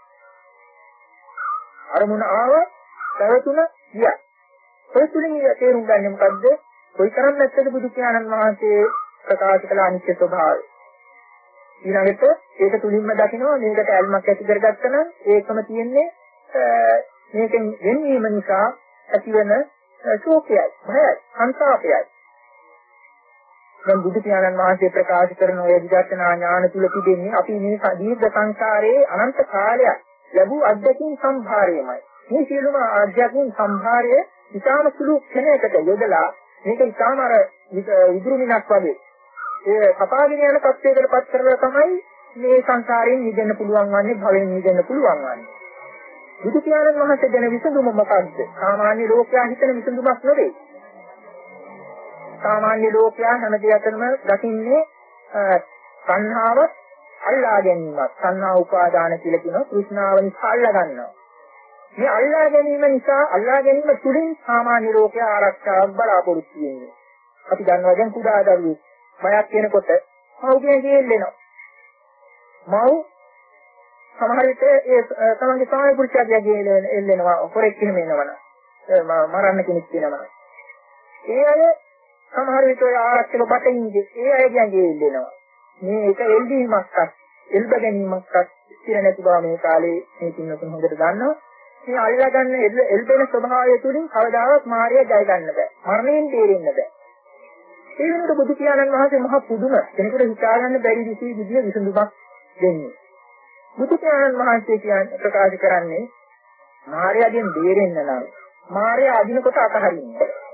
අරමුණ ආව පැවතුන ගියා. ඒ තුලින් තේරුම් ගන්න මොකද්ද? කොයි තරම් නැත්තද බුදු පියාණන් වහන්සේ ප්‍රකාශ කළ අනිත්‍ය ස්වභාවය. ඊළඟට ඒක තුලින්ම දකිනවා මේකට ඇල්මක් ඇති කරගත්තා නම් ඒකම තියෙන්නේ මේකෙන් වෙනවීම නිසා ඇතිවන ශෝකයයි, භයයි, සංతాපයයි. දැන් බුදු පියාණන් වහන්සේ ප්‍රකාශ කරන ඔය විදර්ශනා ඥාන තුල තිබෙන්නේ අපි මේ දීර්ඝ සංසාරයේ අනන්ත කාලයක් ලැබූ අධ්‍යක්ෂින් සම්භාරයමයි. මේ සියලුම අධ්‍යක්ෂින් සම්භාරය ඉතාම සුළු ක්ෂණයකට යොදලා මේක ඉතාම අර විදුරු මිනක් වගේ ඒ කපාගෙන යන තත්ත්වයකට පත් කරලා තමයි මේ සංසාරයෙන් මිදෙන්න පුළුවන් වන්නේ, භවයෙන් මිදෙන්න පුළුවන් වන්නේ. බුදු පියාණන් වහන්සේ දෙන විසඳුම මොකක්ද? සාමාන්‍ය ලෝකයා හිතන විසඳුමක් නෙවෙයි. සාමාන්‍ය ලෝකයා හැම දෙයක්ම දකින්නේ සංහාව අල්ලා ගැනීමක්. සංහා උපාදාන කියලා කියන කෘෂ්ණාව නිසා අල්ලා ගන්නවා. මේ අල්ලා ගැනීම නිසා අල්ලා ගැනීම තුලින් සාමාන්‍ය ලෝකයා ආරක්ෂාවක් බලාපොරොත්තු වෙන්නේ. අපි දන්නවා දැන් කුඩා දරුවෙක් බයක් වෙනකොට මව්ගෙන් ගෙල්ලෙනවා. මව් සමහර විට ඒ තමන්ගේ සාමය පුරුෂයාගේ ගෙල්ලෙන එල්ලෙනවා. හොරෙක් එහෙම එනවනම් මරන්න කෙනෙක් වෙනවනම්. ඒ අය සමහර විට ඔය ආරක්ෂක බටින්ගේ ඒ අයගේ ගෙල්ලෙනවා. මේ එක එල්බීමක්වත් එල්බ ගැනීමක්වත් ස්ථිර නැති බව මේ කාලේ මේ කින්නතුන් හොඳට දන්නවා. මේ අල්ලා ගන්න එල්බෙන ස්වභාවය තුලින් කවදාවත් මායя ජය ගන්න බෑ. මරණයෙන් බේරෙන්න බෑ. ඒ වෙනකොට බුදු පියාණන් වහන්සේ මහා පුදුම කෙනෙකුට හිතාගන්න බැරි විදිහේ විදිය විසඳුමක් දෙන්නේ. බුදු පියාණන් වහන්සේ කියන්නේ ප්‍රකාශ කරන්නේ මායයෙන් බේරෙන්න නම් මායя අදිනකොට අතහරින්න.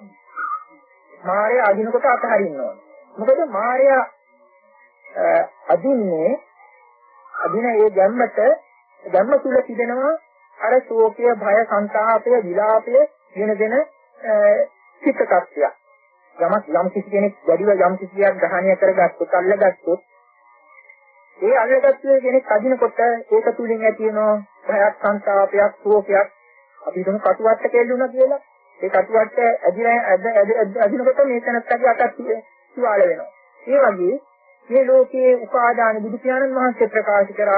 මායя අදිනකොට අතහරින්න ඕන. මොකද මායя අදින්නේ අදින ඒ ගැම්මට ගැම්ම තුල තිබෙනවා අර ශෝකය, භය, සංතාපය, විලාපය වෙන දෙන චිත්ත tattya. යමක් යම් කිසි කෙනෙක් වැඩිව යම් කිසියක් ග්‍රහණය කරගත්තොත් අල්ලගත්තොත් ඒ අල්ලගත්තේ කෙනෙක් අදිනකොට ඒක තුලින් ඇති වෙන භයක්, සංතාපයක්, ශෝකයක් අපි හිතමු කටුවට්ට කෙල්ලුණා කියලා. ඒ කටුවට්ට ඇදිලා අදිනකොට මේ තැනත්තගේ අතක් තුවාල වෙනවා. ඒ වගේ මේ ලෝකයේ උපාදාන බුදු පියාණන් වහන්සේ ප්‍රකාශ කරා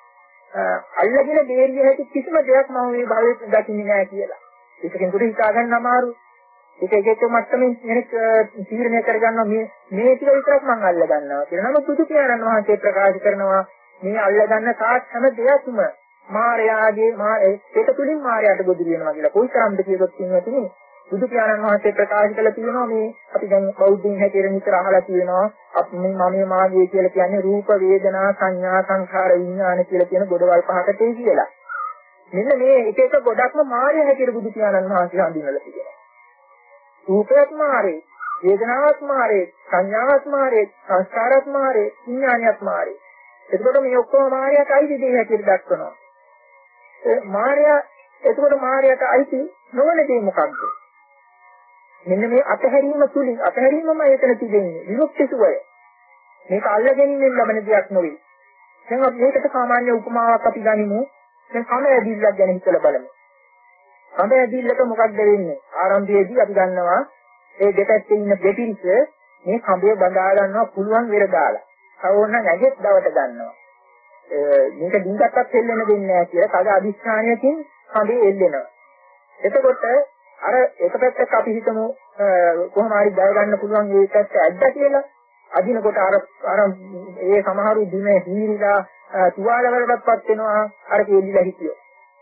අල්ලගෙන බේරිය හැකි කිසිම දෙයක් මම මේ භවයේ දකින්නේ නැහැ කියලා. ඒක කෙනෙකුට හිතා ගන්න අමාරුයි. ඒක එක එක මට්ටමින් කෙනෙක් තීරණය කරගන්නවා මේ මේ ටික විතරක් මම අල්ල ගන්නවා කියලා. නමුත් බුදු පියාණන් වහන්සේ ප්‍රකාශ කරනවා මේ අල්ල ගන්න තාක් හැම දෙයක්ම මායාගේ මා ඒක තුලින් මායාට ගොදුරු වෙනවා කියලා. කොයිතරම්ද කියලොත් කියනවනේ බුදු පියාණන් වහන්සේ ප්‍රකාශ කළ තියෙනවා මේ අපි දැන් බෞද්ධින් හැටියට නිතර අහලා තියෙනවා අපි මේ මමයේ මාගේ කියලා කියන්නේ රූප වේදනා සංඥා සංඛාර විඥාන කියලා කියන ගොඩවල් පහකට කියලා. මෙන්න මේ එක එක ගොඩක්ම මාය හැටියට බුදු පියාණන් වහන්සේ හඳුන්වලා තියෙනවා. රූපයත් මාරේ, වේදනාවත් මාරේ, සංඥාවත් මාරේ, සංස්කාරත් මාරේ, විඥානියත් මාරේ. එතකොට මේ ඔක්කොම මායයට අයිති දේ හැටියට දක්වනවා. ඒ මායය එතකොට මායයට අයිති නොවන දේ මොකක්ද? මෙන්න මේ අතහැරීම තුලින් අතහැරීමම එතන තිබෙන්නේ විමුක්ති සුවය. මේක අල්ලගැනීමෙන් ලැබෙන දෙයක් නෙවෙයි. දැන් අපි මේකට සාමාන්‍ය උපමාවක් අපි ගනිමු. දැන් කම ඇදිල්ලක් ගැන හිතලා බලමු. කම ඇදිල්ලක මොකක්ද වෙන්නේ? ආරම්භයේදී අපි ගන්නවා ඒ දෙපැත්තේ ඉන්න දෙපිරිස මේ කඹය බඳා ගන්නවා පුළුවන් වෙර දාලා. කවෝන්න නැගෙත් දවට ගන්නවා. මේක දින්ගක්වත් එල්ලෙන්න දෙන්නේ නැහැ කියලා කඩ අදිස්ථානයකින් කඹේ එල්ලෙනවා. එතකොට අර එක පැත්තක අපි හිතමු කොහොම හරි ජය ගන්න පුළුවන් මේ පැත්ත ඇද්දා කියලා. අදිනකොට අර අර ඒ සමහරු දිනේ හීරිලා තුවාල වලටපත් වෙනවා අර කෙල්ලිලා හිටියෝ.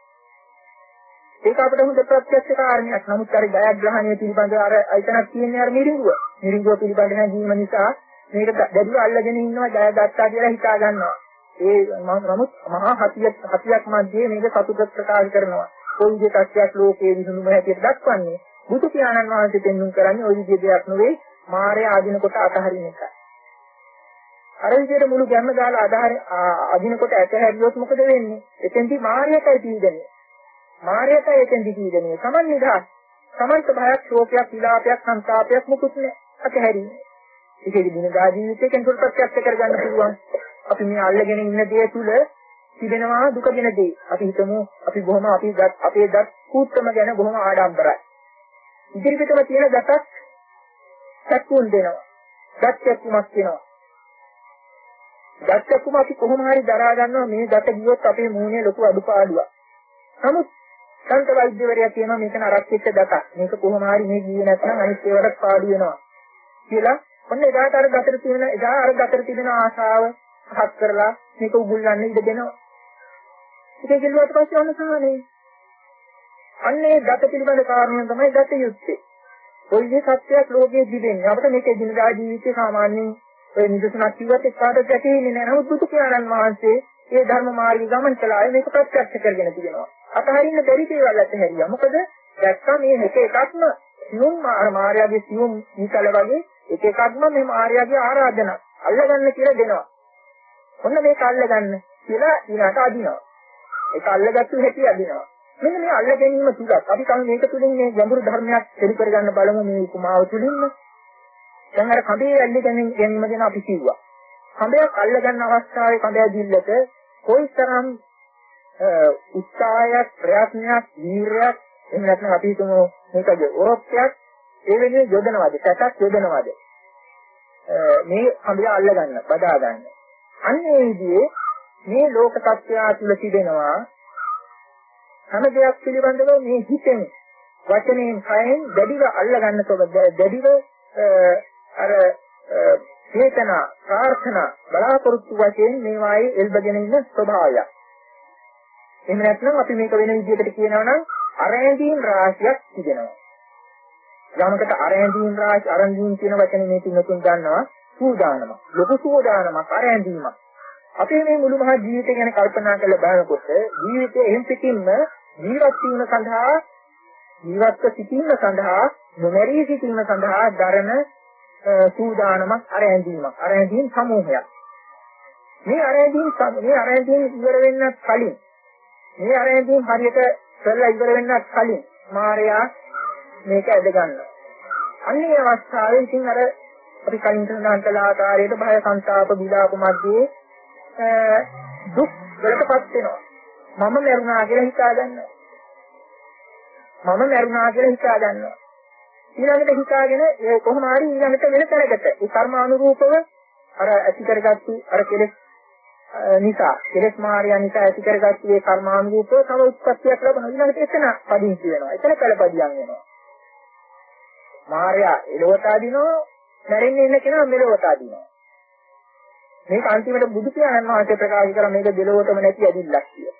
ඒක අපිට හොඳ ප්‍රත්‍යක්ෂ කාරණයක්. නමුත් අර ජයග්‍රහණය පිළිබඳ අර අයිතනක් කියන්නේ අර මිරිඟුව. මිරිඟුව පිළිබඳ හැඟීම නිසා මේක දැඩිව අල්ලගෙන ඉන්නවා ජයගත්තා කියලා හිතා ගන්නවා. ඒ නමුත් මහා හතියක් හතියක් මැදේ මේක සතුට ප්‍රකාශ කරනවා. කොයි දෙයක්වත් ලෝකයේ විසඳුම හැටියට දක්වන්නේ බුදු පියාණන් වහන්සේ දෙන්නුම් කරන්නේ ওই විදිහේ දෙයක් නෙවෙයි මායя ආදිනකොට අතහරින එකයි. අර විදිහට මුළු ගැම්ම දාලා අදහර අදිනකොට ඇතහැරියොත් මොකද වෙන්නේ? එතෙන්දි මායයටයි තීදෙන්නේ. මායයටයි එතෙන්දි තීදෙන්නේ. සමන් නිදහස්. සමන්ත භයක්, ශෝකයක්, විලාපයක්, සංතාපයක් මුකුත් නැහැ. අතහැරින්නේ. ඒකේ දිනදා ජීවිතේ කෙනෙකුට ප්‍රත්‍යක්ෂ කරගන්න පුළුවන්. අපි මේ අල්ලගෙන ඉන්න දේ තුල තිබෙනවා දුක දෙන දේ. අපි හිතමු අපි බොහොම අපි අපේ දත් කූත්තම ගැන බොහොම ආඩම්බරයි. ඉදිරිපිටම තියෙන දතක් සැක්කුන් දෙනවා. දත් සැක්කුමක් වෙනවා. දත් සැක්කුම අපි කොහොම හරි දරා ගන්නවා මේ දත ගියොත් අපේ මූණේ ලොකු අඩුපාඩුවක්. නමුත් දන්ත වෛද්‍යවරයා කියනවා මේක නරක් වෙච්ච දතක්. මේක කොහොම හරි මේ ගියේ නැත්නම් අනිත් ඒවාට පාඩු වෙනවා කියලා. ඔන්න එදාට අර දතට තියෙන එදා අර දතට තිබෙන ආශාව හත් කරලා මේක උගුල්ලන්න ඉඩ දෙනවා. ඒක කිව්වට පස්සේ ඔන්න සානේ. අන්නේ දත පිළිබඳ කාරණය තමයි දත යුත්තේ. ඔයගේ සත්‍යයක් ලෝකයේ දිවෙන්නේ. අපිට මේක දිනදා ජීවිතේ සාමාන්‍යයෙන් ඔය නිදසුනක් කිව්වත් එක්කාට දැකෙන්නේ නැහැ. නමුත් බුදු පියාණන් වහන්සේ මේ ධර්ම මාර්ගය ගමන් කළාය මේක ප්‍රත්‍යක්ෂ කරගෙන තිබෙනවා. අතහරින්න බැරි දේවල් අතහැරියා. මොකද දැක්කා මේ එක එකක්ම සියුම් මායාවේ සියුම් නිකල වගේ එක එකක්ම මේ මායාවේ ආරාධන අල්ලගන්න කියලා දෙනවා. ඔන්න මේක අල්ලගන්න කියලා ඊට අදිනවා. ඒක අල්ලගත්තු හැටි අදිනවා. මෙන්න මේ අල්ල ගැනීම තුලත් අපි කම මේක තුලින් මේ ගැඹුරු ධර්මයක් දෙලි කරගන්න බලමු මේ උපමාව තුලින්ම. දැන් අර කඹේ ඇල්ල ගැනීම ගැන අපි කිව්වා. කඹයක් අල්ල ගන්න අවස්ථාවේ කඹය දිල්ලක කොයිතරම් උත්සාහයක්, ප්‍රයත්නයක්, වීරයක් එහෙම නැත්නම් අපි හිතමු මේකද ඕප්පයක් ඒ වෙනුවෙන් යොදනවාද, සැටක් යොදනවාද? මේ කඹය අල්ල ගන්න, බදා ගන්න. අන්න ඒ විදිහේ මේ ලෝක සත්‍යය තුල තිබෙනවා හැම දෙයක් පිළිබඳව මේ හිතෙන් වචනයෙන් කයෙන් දැඩිව අල්ලගන්න තොබ දැඩිව අර චේතනා, ප්‍රාර්ථනා, බලාපොරොත්තු වශයෙන් මේවායේ එල්බගෙන ඉන්න ස්වභාවයක්. එහෙම නැත්නම් අපි මේක වෙන විදිහකට කියනවා නම් අරැඳීම් රාශියක් තිබෙනවා. යමකට අරැඳීම් රාශි අරැඳීම් කියන වචනේ මේ තුනකින් ගන්නවා සූදානම. ලොකු සූදානමක් අරැඳීමක්. අපේ මේ මුළු මහත් ජීවිතය ගැන කල්පනා කරලා බලනකොට ජීවිතයේ එහෙම් පිටින්ම ජීවත් වීම සඳහා ජීවත්ව සිටීම සඳහා නොමැරී සිටීම සඳහා දරන සූදානමක් අරැඳීමක්. අරැඳීම් සමූහයක්. මේ අරැඳීම් මේ අරැඳීම් ඉවර වෙන්නත් කලින් මේ අරැඳීම් හරියට කරලා ඉවර වෙන්නත් කලින් මායя මේක ඇද ගන්නවා. අන්නේ අවස්ථාවේ ඉතින් අර අපි කලින් සඳහන් කළ ආකාරයට භය සංතාප විලාප මැදේ දුක් වලටපත් වෙනවා. මම මරුණා කියලා හිතා ගන්නවා. මම මරුණා කියලා හිතා ගන්නවා. ඊළඟට හිතාගෙන ඒ කොහොම හරි ඊළඟට වෙන තැනකට ඒ කර්මානුරූපව අර ඇති කරගත්තු අර කෙලෙස් නිසා කෙලෙස් මාර්යා නිසා ඇති කරගත්තු ඒ කර්මානුරූපව තව උත්පත්තියක් ලැබෙනවා. ඊළඟට එතන පදිංචි වෙනවා. එතන කලපදියම් වෙනවා. මාර්යා එළවට අදිනවා, මැරෙන්නේ ඉන්න කෙනා මෙලවට අදිනවා. මේක අන්තිමට බුදු පියාණන් වහන්සේ ප්‍රකාශ කරා මේක දෙලොවටම නැති ඇදිල්ලක් කියලා.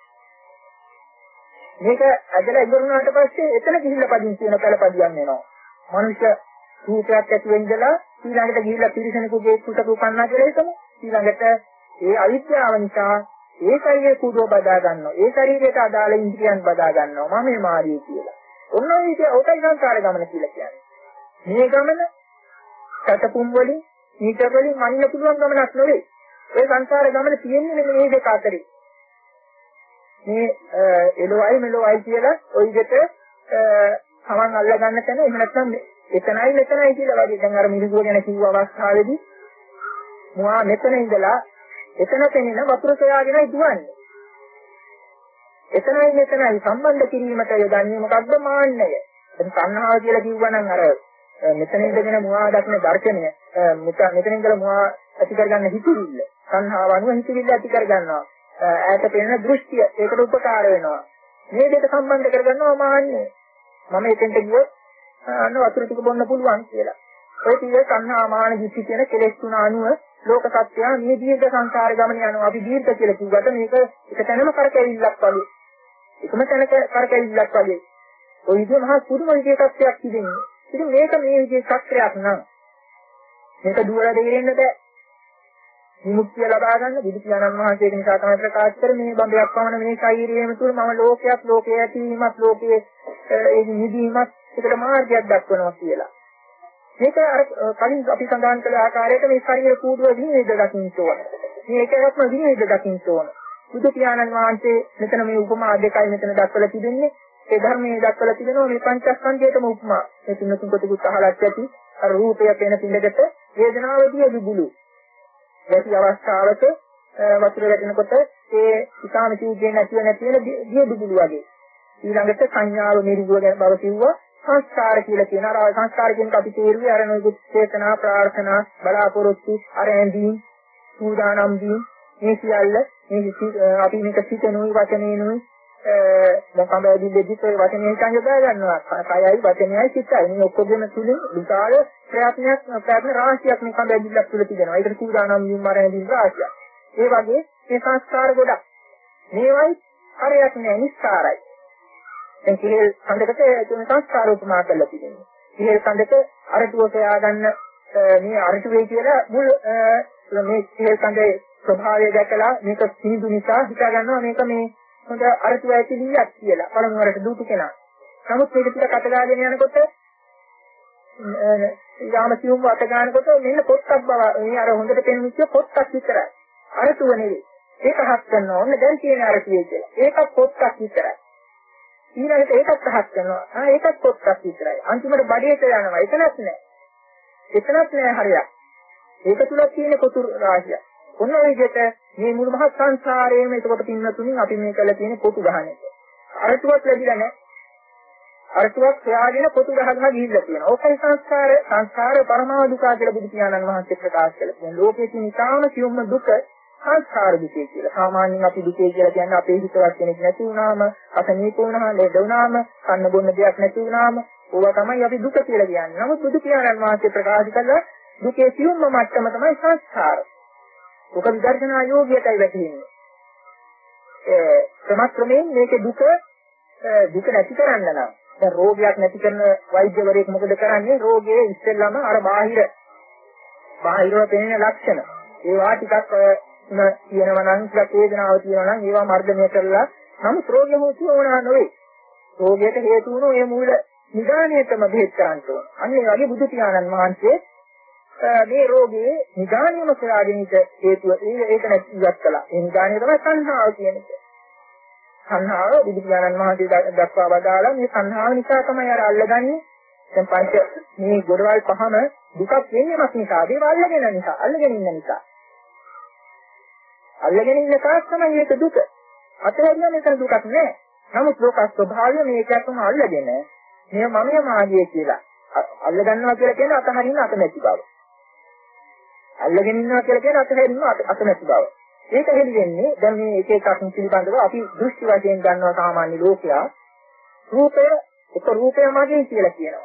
මේක ඇදලා ඉවරුනාට පස්සේ එතන ගිහිල්ලා පදිංචි වෙන කලපදියම් වෙනවා. මනුෂ්‍ය රූපයක් ඇති වෙන්නදලා ඊළඟට ගිහිල්ලා පිරිසනෙකුගේ කුටක උපන්නා කියලා හිතමු. ඊළඟට ඒ අවිද්‍යාව නිසා ඒ ශරීරයේ කුඩුව බදා ගන්නවා. ඒ ශරීරයට අදාළ ඉන්ද්‍රියන් බදා ගන්නවා. මම මේ මාර්ගය කියලා. ඔන්න ඔය විදිහ ඔතයි සංසාර ගමන කියලා කියන්නේ. මේ ගමන සතපුම් වලින් ඊට වලින් මනින්න පුළුවන් ගමනක් නෙවෙයි. ඒ සංසාර ගමන තියෙන්නේ මෙන්න මේ දෙක අතරේ. මේ එළොවයි මෙලොවයි කියලා ඔය විදිහට තමන් අල්ල ගන්න තැන එහෙම නැත්නම් එතනයි මෙතනයි කියලා වගේ දැන් අර මිරිඟුව ගැන කිව්ව අවස්ථාවේදී මුවා මෙතන ඉඳලා එතන තැනින වතුර සොයාගෙනයි දුවන්නේ. එතනයි මෙතනයි සම්බන්ධ කිරීමට යොදන්නේ මොකක්ද මාන්නය. එතන සංහාව කියලා කිව්වනම් අර මෙතන ඉඳගෙන මුවා දක්න දර්ශනය මෙතන ඉඳලා මුවා ඇති කරගන්න හිතිවිල්ල. සංහාව අනුව හිතිවිල්ල ඇති කරගන්නවා. ඈත පෙනෙන දෘෂ්ටිය ඒකට උපකාර වෙනවා. මේ දෙක සම්බන්ධ කරගන්නවා මාන්නේ. මම එතෙන්ට ගියොත් අන්න වතුර ටික බොන්න පුළුවන් කියලා. ඔය කියේ සංහා මාන දිට්ඨි කියන කෙලෙස් තුන අනුව ලෝක සත්‍යය මේ දීර්ඝ සංසාර ගමන යනවා. අපි දීර්ඝ කියලා කිව්වට මේක එක තැනම කරකැවිල්ලක් වගේ. එකම තැනක කරකැවිල්ලක් වගේ. ඔය විදිහ මහා පුදුම විදිහකත්වයක් තිබෙන්නේ. ඉතින් මේක මේ විදිහේ සත්‍යයක් නම් මේක දුවලා දෙන්නේ නැහැ. විමුක්තිය ලබා ගන්න බුදු පියාණන් වහන්සේගේ නිසා තමයි ප්‍රකාශ කරන්නේ මේ බඹයක් පමණ මේ ශරීරයේම තුල මම ලෝකයක් ලෝකයේ ඇතිවීමත් ලෝකයේ ඒ නිදීමත් ඒකට මාර්ගයක් දක්වනවා කියලා. මේක අර කලින් අපි සඳහන් කළ ආකාරයට මේ ශරීර කූඩුව විනිවිද දකින්න ඕන. මේක එකක්ම විනිවිද දකින්න ඕන. බුදු පියාණන් වහන්සේ මෙතන මේ උපමා දෙකයි මෙතන දක්වලා තිබෙන්නේ. ඒ ධර්මයේ දක්වලා තිබෙනවා මේ පංචස්කන්ධයටම උපමා. මේ තුනකින් කොටුකුත් අහලක් ඇති අර රූපය පෙන පිළිදෙට වේදනාවදී දුබුලු. ඇති අවස්ථාවක වතුර වැටෙනකොට ඒ ඉතාම සීඝ්‍රයෙන් නැතිව නැති වෙන දිය දුබුලු වගේ. ඊළඟට සංඥාව නිරුද්ධ වෙන බව කිව්වා. සංස්කාර කියලා කියන අර සංස්කාර කියන අපි තේරුවේ අර නොයෙකුත් චේතනා ප්‍රාර්ථනා බලාපොරොත්තු අරැඳීම් සූදානම් වීම මේ සියල්ල මේ අපි මේක සිතනුයි වචනේනුයි මොකක්ද දෙදිත් ඒ වචනේ හිතන් යොදා ගන්නවා. කයයි වචනයයි සිතයි මේ ඔක්කොගෙම තුලින් විශාල ප්‍රයත්නයක් ප්‍රයත්න රාශියක් මේ කඳ ඇදිල්ලක් තුල තිබෙනවා. ඒකට සූදානම් වීම අරැඳීම් රාශියක්. ඒ වගේ මේ සංස්කාර ගොඩක් මේවයි හරියක් නෑ නිස්සාරයි. දැන් කිහෙල් කඳකට තුන සංස්කාර උපමා කරලා තිබෙනවා. කිහෙල් කඳක අරටුව සොයා ගන්න මේ අරටුවේ කියලා මුල් මේ කිහෙල් කඳේ ස්වභාවය දැකලා මේක සිනිඳු නිසා හිතා ගන්නවා මේක මේ හොඳ අරටුව ඇතිලියක් කියලා. පළමු වරට දුටු කෙනා. නමුත් මේක ටික අත ගාගෙන යනකොට යාම සිවුම් අත ගන්නකොට මෙන්න පොත්තක් බව මේ අර හොඳට පෙනෙච්ච පොත්තක් විතරයි. අරටුව නෙවෙයි. ඒක හස් කරනවා. ඔන්න දැන් තියෙන අරටුවේ කියලා. ඒකත් පොත්තක් විතරයි. ඊළඟට ඒකත් හස් කරනවා. ආ ඒකත් පොත්තක් විතරයි. අන්තිමට බඩේට යනවා. එතනත් නෑ. එතනත් නෑ හරියක්. ඒක තුල තියෙන කොටු රාශිය. ඔන්න ඔය විදිහට මේ මුළු මහත් සංසාරයේම එතකොට පින්නතුණින් අපි මේ කළ තියෙන පොතු ගහන එක. අරටුවක් ලැබිලා නෑ. අරටුවක් හොයාගෙන පොතු ගහ ගහ ගිහිල්ලා තියෙනවා. ඕකයි සංස්කාර සංස්කාර පරමාව දුක කියලා බුදු පියාණන් වහන්සේ ප්‍රකාශ කළා. දැන් ලෝකයේ තියෙන ඉතාම සියුම්ම දුක සංස්කාර දුකේ කියලා. සාමාන්‍යයෙන් අපි දුකේ කියලා කියන්නේ අපේ හිතවත් කෙනෙක් නැති වුණාම, අසනීප වුණාම, ලෙඩ වුණාම, කන්න බොන්න දෙයක් නැති වුණාම, ඕවා තමයි අපි දුක කියලා කියන්නේ. නමුත් බුදු පියාණන් වහන්සේ ප්‍රකාශ කළා දුකේ සියුම්ම මට්ටම තමයි සංස්කාර. දුක විදර්ශනා යෝගියටයි වැටෙන්නේ. ඒ ක්‍රමක්‍රමයෙන් මේකේ දුක දුක නැති කරන්න නම් දැන් රෝගයක් නැති කරන වෛද්‍යවරයෙක් මොකද කරන්නේ? රෝගයේ ඉස්සෙල්ලාම අර බාහිර බාහිරව පෙනෙන ලක්ෂණ ඒවා ටිකක් කියනවා නම් ටිකක් වේදනාව තියෙනවා නම් ඒවා මර්ධනය කරලා නමුත් රෝගය හොසු වුණා නෙවෙයි. රෝගයට හේතු වුණු ඒ මූල නිදානියටම බෙහෙත් කරන්න ඕන. අන්න ඒ වගේ බුදු පියාණන් වහන්සේ මේ රෝගයේ නිදානියම සාධනිත හේතුව ඒක නැතිවත් කළා. ඒ නිදානිය තමයි සංහාව කියන්නේ. සංහාව බුදු පියාණන් වහන්සේ දක්වා වදාලා මේ සංහාව නිසා තමයි අර අල්ලගන්නේ. දැන් පංච මේ ගොඩවල් පහම දුකක් වෙන්නේ මොකක් නිසාද? ඒව අල්ලගෙන නිසා, අල්ලගෙන ඉන්න නිසා. අල්ලගෙන ඉන්න කාස් තමයි මේක දුක. අතහැරියා මෙතන දුකක් නෑ. නමුත් ලෝක ස්වභාවය මේකටම අල්ලගෙන මේ මමයේ මාගේ කියලා අල්ල ගන්නවා කියලා කියන්නේ අතහරින්න අකමැති බව. අල්ලගෙන ඉන්නවා කියලා කියන්නේ අතහැරින්න අකමැති බව. ඒක හෙළි වෙන්නේ දැන් මේ එක එකක් පිළිබඳව අපි දෘෂ්ටි වශයෙන් ගන්නවා සාමාන්‍ය ලෝකයා. රූපය එක රූපය මාගේ කියලා කියනවා.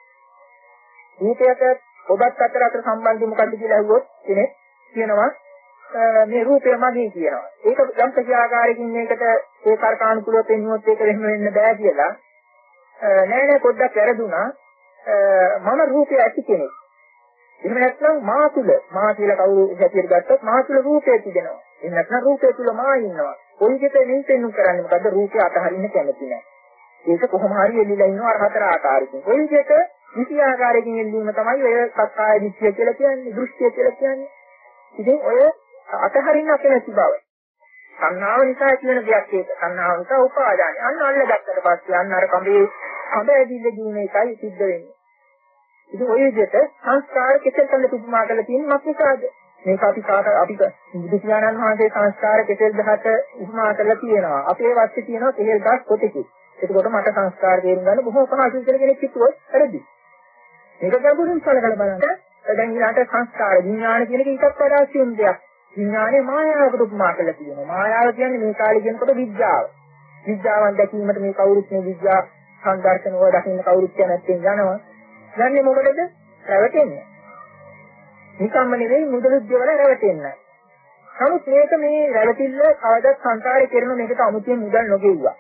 රූපයට ඔබත් අතර අතර සම්බන්ධය මොකක්ද කියලා අහුවොත් කෙනෙක් කියනවා මේ රූපය මගේ කියනවා. ඒක යම් ප්‍රතිආකාරයකින් මේකට ඒ කාර්කානුකූලව පෙන්වුවොත් ඒක වෙන්න වෙන්න බෑ කියලා. නෑ නෑ පොඩ්ඩක් වැරදුනා. මම රූපය ඇති කෙනෙක්. එහෙම නැත්නම් මා තුල මා කියලා කවුරු හැටියට ගත්තොත් මා තුල රූපය තිබෙනවා. එහෙම නැත්නම් රූපය තුල මා ඉන්නවා. කොයි විදිහට මේ පෙන්වු කරන්නේ මොකද්ද? රූපය අතහරින්න කැමති නෑ. ඒක කොහොම හරි එල්ලීලා ඉන්නවා අර හතර ආකාරයකින්. කොයි විදිහට විසි ආකාරයකින් එල්ලීම තමයි ඔය සක්කාය දිට්ඨිය කියලා කියන්නේ, දෘෂ්ටිය කියලා කියන්නේ. ඉතින් ඔය අතහරින්න අපේ බව. සංහාව නිසා කියන දෙයක් ඒක. සංහාව නිසා උපාදානයි. අන්න අල්ලගත්තට පස්සේ අන්න අර කඹේ කඹ ඇදිල්ල දින එකයි සිද්ධ වෙන්නේ. ඉතින් ඔය විදිහට සංස්කාර කෙසෙල් කළ තුප්පමා කරලා තියෙන මක්නිසාද? මේක අපි කාට අපි බුදු පියාණන් වහන්සේ සංස්කාර කෙසෙල් දහට උපමා කරලා තියෙනවා. අපේ වස්තු තියෙනවා කෙහෙල් ගස් කොටකි. එතකොට මට සංස්කාර තේරුම් ගන්න බොහෝ පහසුයි කියලා කෙනෙක් හිතුවොත් හරිද? මේක ගැඹුරින් සලකලා බලන්න. දැන් ඊළඟට සංස්කාර විඥාන කියන එක ඊටත් වඩා සියුම් දෙයක්. විඥානේ මායාවකට උපමා කරලා තියෙනවා. මායාව කියන්නේ මේ කාලේ කියනකොට විද්‍යාව. විද්‍යාවන් දැකීමට මේ කවුරුත් මේ විද්‍යා සංදර්ශන වල දකින්න කවුරුත් නැත්නම් යනවා. යන්නේ මොකටද? රැවටෙන්න. නිකම්ම නෙවෙයි මුදලුද්ද වල රැවටෙන්න. නමුත් මේක මේ රැවටිල්ල කවදාවත් සංසාරේ කරන මේකට අමුතියෙන් මුදල් නොගෙව්වා.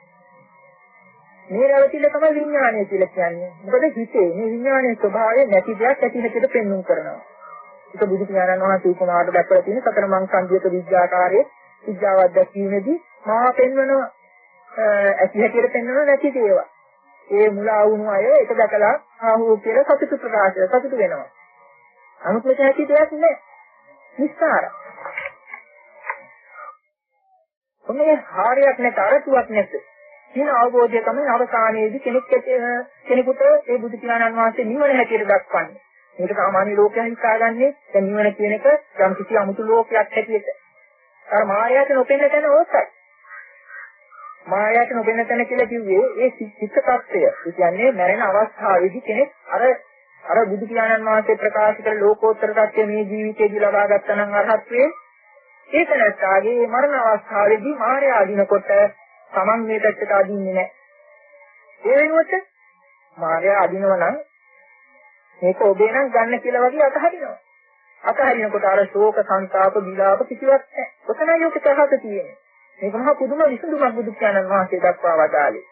මේ රැවටිල්ල තමයි විඥානය කියලා කියන්නේ. මොකද හිතේ මේ විඥානයේ ස්වභාවය නැති දෙයක් ඇති හැටියට පෙන්වන්න කරනවා. ඒක බුදු පියාණන් වහන්සේ උපමාවට දක්වලා තියෙන සතර මං සංජීත විද්‍යාකාරයේ විද්‍යාවක් දැක්වීමේදී මා පෙන්වනවා ඇති හැටියට පෙන්වන නැති දේවල්. ඒ මුලා වුණු අය ඒක දැකලා ආහු කියලා සතුටු ප්‍රකාශ සතුටු වෙනවා. නමුත් මේක ඇති දෙයක් නෑ. නිස්සාර. මොනේ හාරයක් නැත අරතුවක් නැත. කියන අවබෝධය තමයි අවසානයේදී කෙනෙක් කෙනෙකුට ඒ බුදු පියාණන් වහන්සේ නිවන හැටියට දක්වන්නේ. මේක සාමාන්‍ය ලෝකයෙන් හිතාගන්නේ දැන් නිවන කියන එක යම් කිසි අමුතු ලෝකයක් හැටියට. අර මායාවට නොපෙනෙන තැන ඕකයි. මායාවට නොපෙනෙන තැන කියලා කිව්වේ ඒ සිත් tattය. ඒ කියන්නේ මරණ අවස්ථාවේදී කෙනෙක් අර අර බුදු පියාණන් වහන්සේ ප්‍රකාශ කළ ලෝකෝත්තර tattය මේ ජීවිතයේදී ලබා ගත්තා නම් අරහත්වේ ඒක නැත්තාගේ මරණ අවස්ථාවේදී මායාව අදිනකොට Taman මේ පැත්තට අදින්නේ නැහැ. ඒ වෙනුවට මායාව අදිනව නම් මේක ඔබේ නම් ගන්න කියලා වගේ අතහරිනවා. අතහරිනකොට අර ශෝක සංතාප විලාප කිසිවක් නැහැ. ඔතනයි ඔක තහත තියෙන්නේ. මේක මහා පුදුම විසඳුමක් බුදු පියාණන් වහන්සේ දක්වා වදාළේ.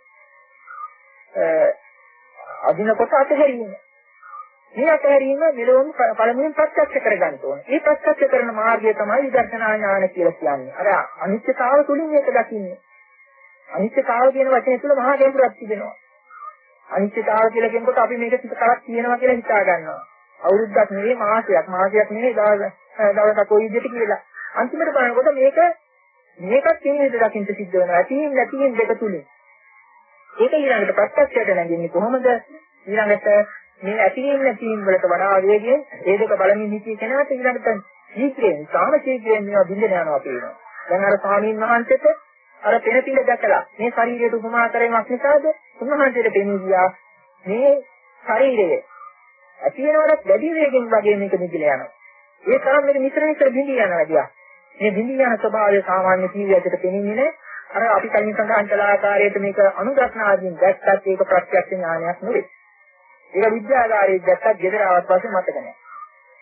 අදිනකොට අතහැරීම. මේ අතහැරීම මෙලොවම පළමුවෙන් ප්‍රත්‍යක්ෂ කරගන්න ඕනේ. මේ ප්‍රත්‍යක්ෂ කරන මාර්ගය තමයි විදර්ශනා ඥාන කියලා කියන්නේ. අර අනිත්‍යතාව තුලින් මේක දකින්නේ. අනිත්‍යතාව කියන වචනේ තුල මහා ගැඹුරක් තිබෙනවා. අනිත්‍යතාව කියලා කියනකොට අපි මේක ටික කරක් කියනවා කියලා හිතා ගන්නවා. අවුරුද්දක් නෙවෙයි මාසයක් මාසයක් නෙවෙයි දවස් දවසක් කොයි විදිහට කියලා. අන්තිමට බලනකොට මේක මේකත් කියන්නේ දකින්න සිද්ධ වෙනවා. ඇතින් නැතින් දෙක තුලින්. ඒක ඊළඟට ප්‍රත්‍යක්ෂයට නැගෙන්නේ කොහොමද? ඊළඟට මේ ඇතින් නැතින් වලට වඩා වේගයෙන් ඒ දෙක බලමින් හිතේ කෙනාට ඊළඟට ජීවිතයෙන් සාම ජීවිතයෙන් මේවා බින්දන යනවා පේනවා. දැන් අර ස්වාමීන් වහන්සේට අර පෙන පිළ දැකලා මේ ශරීරයට උපමා කරේමක් නිසාද උන්වහන්සේට පෙනී ගියා මේ ශරීරය ඇති වෙනවලත් වැඩි වේගෙන් වගේ මේක නිදිලා යනවා. ඒ තරම් මේක නිතර නිතර බිඳී යනවා ගියා. මේ බිඳී යන ස්වභාවය සාමාන්‍ය ජීවිතයට පෙනෙන්නේ නැහැ. අර අපි කලින් සඳහන් කළ ආකාරයට මේක අනුගතනාදීන් දැක්කත් ඒක ප්‍රත්‍යක්ෂ ඥානයක් නෙවෙයි. ඒක විද්‍යාගාරයේ දැක්කත් gedara ආවත් පස්සේ මතක නැහැ.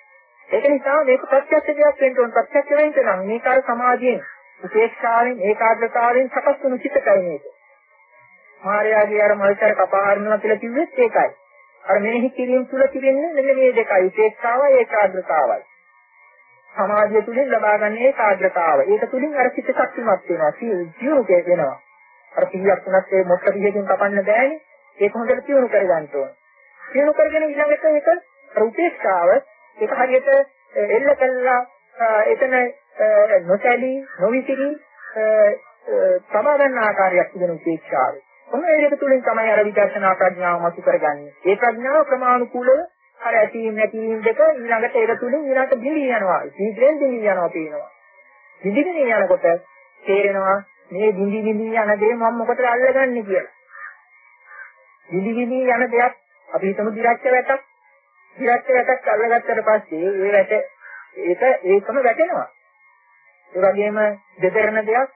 ඒක නිසා මේක ප්‍රත්‍යක්ෂ දෙයක් වෙන්න ඕන. ප්‍රත්‍යක්ෂ වෙන්න නම් මේක අර සමාධියෙන්, උපේක්ෂාවෙන්, ඒකාග්‍රතාවෙන් සකස් වුණු චිත්තකයි මේක. මායාවේ අර මල්තර කපා හරිනවා කියලා කිව්වෙත් ඒකයි. අර මෙනෙහි කිරීම තුල තිබෙන්නේ මෙන්න මේ දෙකයි. උපේක්ෂාවයි ඒකාග්‍රතාවයි. සමාධිය තුලින් ලබා ගන්න ඒකාග්‍රතාව. ඒක තුලින් අර චිත්ත ශක්තිමත් වෙනවා. සියුරුකේ වෙනවා. අර පිළියක් තුනක් ඒ මොකද පිළියකින් කපන්න බෑනේ. ඒක හොඳට සියුරු කරගන්න ඕන. සියුරු කරගෙන ඊළඟට ඒක උපේක්ෂාව ඒක හරියට එල්ල කළා එතන නොසැලී නොවිසිරි සබා ගන්න ආකාරයක් තිබෙන උපේක්ෂාව. කොහොම ඒක තුලින් තමයි අර විදර්ශනා ප්‍රඥාව මතු කරගන්නේ. ඒ ප්‍රඥාව ක්‍රමානුකූලව අර ඇතිවීම නැතිවීම දෙක ඊළඟට ඒක තුලින් ඊළඟට දිවි යනවා. සීඝ්‍රයෙන් දිවි යනවා පේනවා. දිවිදිනේ යනකොට තේරෙනවා මේ දිවි දිවි යන දේ මම මොකටද අල්ලගන්නේ කියලා. දිවි දිවි යන දෙයක් අපි හිතමු දිරච්ච වැටක්. දිරච්ච වැටක් අල්ලගත්තට පස්සේ ඒ වැට ඒක ඒකම වැටෙනවා. ඒ වගේම දෙදරන දෙයක්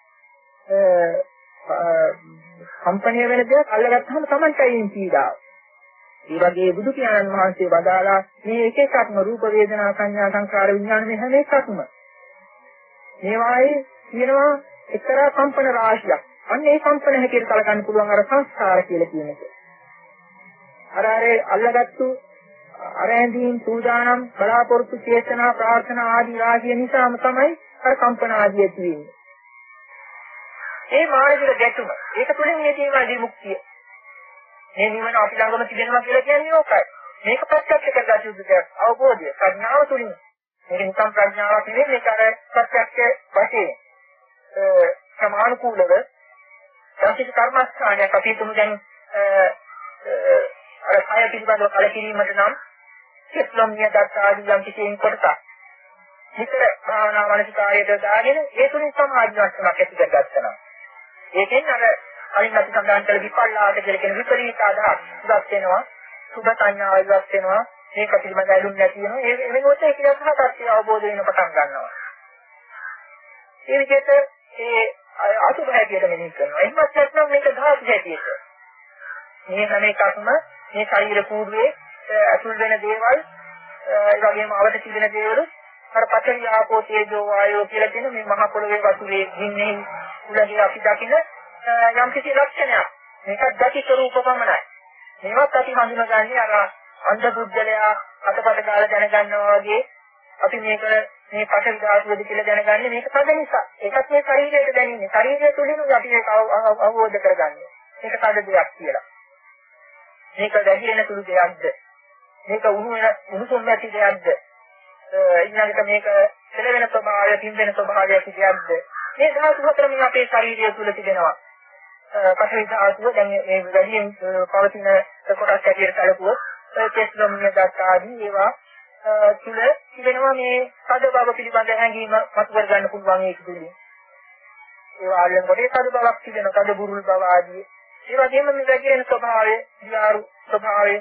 කම්පණය වෙන දෙයක් අල්ලගත්තාම Tamanටයි පීඩාව. ඒ වගේ බුදු පියාණන් වහන්සේ වදාලා මේ එක එකක්ම රූප වේදනා සංඥා සංකාර විඥාන මේ හැම එකක්ම මේවායේ තියෙනවා එක්තරා කම්පන රාශියක්. අන්න ඒ කම්පන හැටියට කලකන්න පුළුවන් අර සංස්කාර කියලා කියන එක. අර අර අල්ලගත්තු අර ඇඳීම් සූදානම් බලාපොරොත්තු චේතනා ප්‍රාර්ථනා ආදී රාශිය නිසාම තමයි අර කම්පන ආදී තියෙන්නේ. ඒ මානසික ගැටුම ඒක තුළින් මේ තියෙන විමුක්තිය. මේ නිවන අපි ළඟම තිබෙනවා කියලා කියන්නේ ඕකයි. මේක ප්‍රත්‍යක්ෂ කරගත යුතු දෙයක්. අවබෝධය ප්‍රඥාව තුළින්. මේක නිකම් ප්‍රඥාවක් නෙවෙයි මේක අර ප්‍රත්‍යක්ෂ වශයෙන් සමානුකූලව සංසිත කර්මස්ථානයක් අපි තුමු දැන් අර කය පිළිබඳව කලකිරීමට නම් චිත්තම් නියදත් ආදී යම් කිසිම කොටසක්. හිතේ භාවනා මානසිකායයට දාගෙන ඒ තුලින් සමාධි වස්තුවක් ඇති කරගන්නවා. ඒකෙන් අර කලින් අපි සඳහන් කළ විපල්ලාට කියලා කියන විපරීත අදහස් ඉවත් වෙනවා. සුභ සංඥාව ඉවත් වෙනවා. මේක පිළිබඳව ඇලුම් නැති වෙනවා. ඒ වෙනකොට ඒක යථාර්ථය අවබෝධ වෙන පටන් ගන්නවා. ඒ විදිහට ඒ අසුභ හැටියට මෙනෙහි කරනවා. එහෙමත් නැත්නම් මේක ධාතු හැටියට. මේ හැම එකක්ම මේ ශරීර කූඩුවේ අතුල් වෙන දේවල් ඒ වගේම අවද තිබෙන දේවල් අර පඨවි ආපෝ තේජෝ වායෝ කියලා කියන මේ මහ පොළොවේ වතුරේ ගින්නේ උලගේ අපි දකින යම් කිසි ලක්ෂණයක්. මේක ගති ස්වરૂප පමණයි. මේවත් අපි හඳුනගන්නේ අර අන්ධ බුද්ධලයා අතපත ගාලා දැනගන්නවා වගේ අපි මේක මේ පඨවි ධාතුවද කියලා දැනගන්නේ මේක තද නිසා. ඒකත් මේ ශරීරයට දැනෙන්නේ. ශරීරය තුළින් අපි ඒක අවබෝධ කරගන්නේ. මේක තද දෙයක් කියලා. මේක වැහිරෙන සුළු දෙයක්ද? මේක උණු වෙන උණුසුම් නැති දෙයක්ද? ඊළඟට මේක සෙලවෙන ස්වභාවය, පිම්බෙන ස්වභාවය කියද්ද? මේ ධාතු හතරම අපේ ශරීරය තුළ තිබෙනවා. පඨවි ධාතුව දැන් මේ වැහියෙන් පවතින කොටස් ඇටියට කලකුවොත් කෙස්ලොම්නිය දත් ආදී ඒවා තුළ තිබෙනවා මේ සද බව පිළිබඳ හැඟීම මතු කර ගන්න පුළුවන් ඒක තුළින්. ඒවා අල්ලනකොට ඒ සද බවක් තිබෙනවා. සද බුරුල් බව ආදී. ඒ වගේම මේ වැగిරෙන ස්වභාවය, දියාරු ස්වභාවය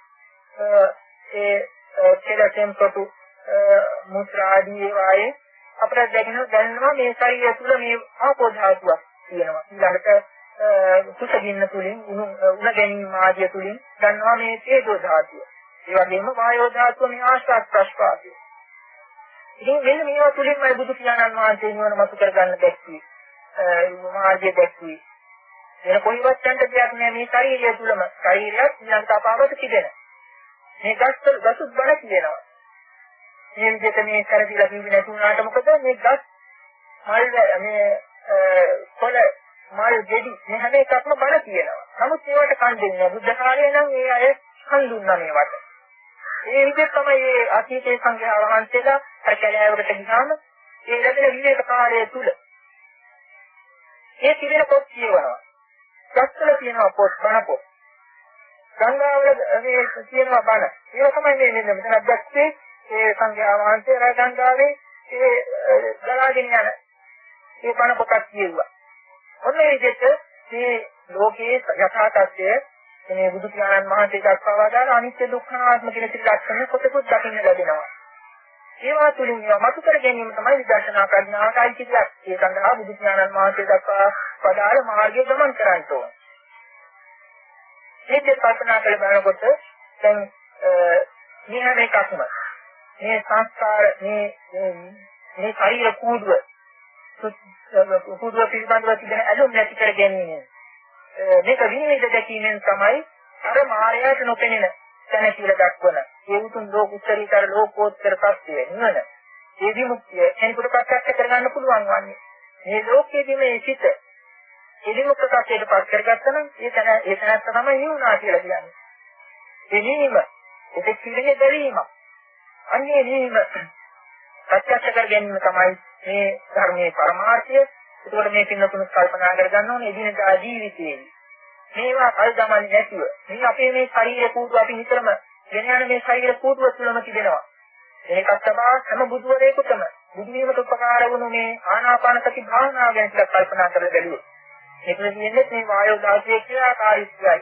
ඒ කෙලෙසෙන් පොතු මුත්‍රාදී ඒවායේ අපිට දැනෙන දැනෙනවා මේ ශරීරය තුළ මේ ආපෝ ධාතුවක් තියෙනවා. ඊළඟට කුසගින්න තුලින් උණු උණ ගැනීම ආදිය තුලින් ගන්නවා මේ තේජෝ ධාතුව. ඒ වගේම වායෝ ධාතුව මේ ආශ්වාස ප්‍රශ්වාසය. ඉතින් මෙන්න මේවා තුලින් මම බුදු පියාණන් වහන්සේ නිවන මතු කරගන්න දැක්කී. මාර්ගය දැක්කී. වෙන කොයිවත් යන්න දෙයක් නෑ මේ ශරීරය තුලම. ශරීරයත් ඊළඟට අපාවත තිබෙන. මේ ගස් ගසුත් බණ කියනවා. මේ විදිහට මේ කරදීලා කිව්වේ නැති වුණාට මොකද මේ ගස් මල් මේ කොළ මල් දෙඩි මේ හැම එකක්ම බණ කියනවා. නමුත් ඒවට කන් දෙන්නේ බුද්ධ කාලේ නම් ඒ අය කන් දුන්නා මේවට. ඒ විදිහට තමයි මේ අතීතයේ සංඝයා වහන්සේලා කැලෑවකට ගියාම ඒ ලැබෙන විවේක කාලය තුල ඒ තිබෙන පොත් කියවනවා. ගස්වල තියෙනවා පොත් බණ පොත්. ගංගාවල මේ තියෙනවා බණ. ඒක තමයි මේ මෙන්න මෙතන දැක්කේ ඒ සංඝයා වහන්සේලා ගංගාවේ ඒ ගලාගෙන යන ඒ බණ පොතක් කියුවා. ඔන්න ඒ විදිහට මේ ලෝකයේ යථා තත්ත්වය මේ බුදු පියාණන් වහන්සේ දක්වා දාන අනිත්‍ය දුක්ඛ අනාත්ම කියන ත්‍රිලක්ෂණ කොටකුත් දකින්න ලැබෙනවා. ඒවා තුලින් මතු කර ගැනීම තමයි විදර්ශනා ප්‍රඥාවට අයිති දෙයක්. ඒ සඳහා බුදු පියාණන් වහන්සේ දක්වා පදාල මාර්ගය ගමන් කරන්න ඕන. මේක කල්පනා කරලා බලනකොට දැන් මේ හැම එකක්ම මේ සංස්කාර මේ මේ ශරීර කූඩුව කූඩුව පිළිබඳව තිබෙන ඇලුම් නැති කර ගැනීම. මේක විනිවිද දැකීමෙන් තමයි අර මායාවට නොපෙනෙන තැන කියලා දක්වන. ඒ උතුම් ලෝක උත්තරීතර ලෝකෝත්තර සත්‍යය නිවන. ඒ විමුක්තිය කෙනෙකුට ප්‍රත්‍යක්ෂ කරගන්න පුළුවන් වන්නේ. මේ ලෝකයේදී මේ සිත එදිමුක්ත සත්‍යයට පත් කරගත්තා නම් ඒ තැන ඒ තැනත් තමයි නිවුණා කියලා කියන්නේ. ඒ නිවීම ඒක පිළිගෙන දැරීම. අන්නේ නිවීම ප්‍රත්‍යක්ෂ කර ගැනීම තමයි මේ ධර්මයේ පරමාර්ථය. ඒකෝට මේ පින්නතුන් කල්පනා කරගන්න ඕනේ එදිනදා ජීවිතයේ. මේවා කල් දමන්නේ නැතුව මේ අපේ මේ ශරීර කූඩුව අපි නිතරම ගෙන යන මේ ශරීර කූඩුව තුළම තිබෙනවා. ඒකත් තමයි හැම බුදුවරයෙකුටම බුදු වීමට උපකාර වුණු මේ ආනාපාන සති භාවනාව ගැන ටිකක් කල්පනා කරලා බැලුවොත්. මේක කියන්නේ මේ වායෝ දාසයේ ක්‍රියාකාරීත්වයයි.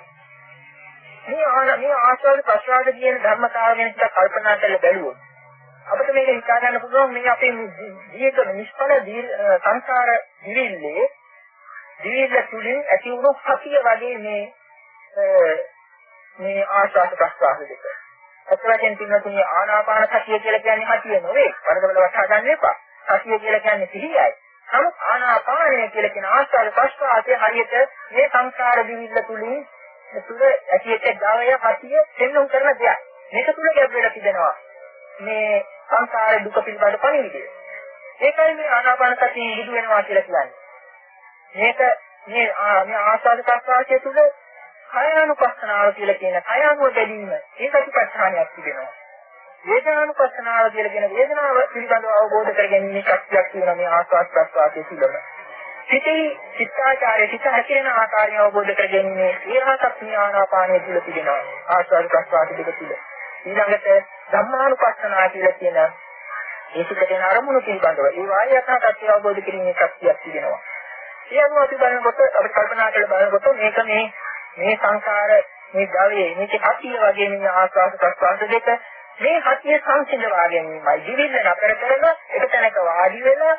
මේ ආන මේ ආස්වාද ප්‍රසාද කියන ධර්මතාවය ගැන ටිකක් කල්පනා කරලා බැලුවොත් අපිට මේක හිතා ගන්න පුළුවන් මේ අපේ ජීවිත නිෂ්ඵල සංසාර දිවිල්ලේ දිවිල්ල තුලින් ඇති වුණු සතිය වගේ මේ මේ ආස්වාද ප්‍රසාද දෙක. අත්වැයෙන් තින්නතුනේ ආනාපාන සතිය කියලා කියන්නේ සතිය නෙවෙයි. වරදවල වටහා ගන්න එපා. සතිය කියලා කියන්නේ සිහියයි. නමුත් ආනාපානය කියලා කියන ආස්වාද ප්‍රසආතේ හරියට මේ සංස්කාර දිවිල්ල තුලින් තුල ඇතිවෙච්ච ගාවය සතිය දෙන්නුම් කරන දෙයක්. මේක තුල ගැබ් වෙලා තිබෙනවා. මේ සංස්කාර දුක පිළිබඳ පණිවිඩය. ඒකයි මේ ආනාපාන සතිය විදු වෙනවා කියලා කියන්නේ. මේක මේ මේ ආස්වාද ප්‍රසආතේ තුල කායානුපස්සනාව කියලා කියන කායානුව බැලීම ඒක ප්‍රතිපත්තාණයක් තිබෙනවා. වේදනානුපස්සනාව කියලා කියන වේදනාව පිළිබඳව අවබෝධ කර ගැනීම ශක්තියක් තියෙනවා මේ ආස්වාද ප්‍රසආතේ තුලම. සිතේ චිත්තාචාරයේ සිත හැසිරෙන ආකාරය අවබෝධ කර ගැනීම ඒහාසක් ආනාපානය තුල තිබෙනවා. ආස්වාද ප්‍රසආත දෙක තුල. ඊළඟට ධම්මානුපස්සනාව කියලා කියන ඒ සිතේ අරමුණු පිළිබඳව ඒ වාය යථාර්ථය අවබෝධ කිරීමේ ශක්තියක් තිබෙනවා. ඒ අනුව අපි බලනකොට අපි කල්පනා කරලා බලනකොට මේක මේ මේ සංකාර මේ ගවයේ මේක හතිය වගේ මේ ආස්වාද ප්‍රසආත දෙක මේ හතිය සංසිඳවා ගැනීමයි දිවිල්ල නතර කරන එක තැනක වාඩි වෙලා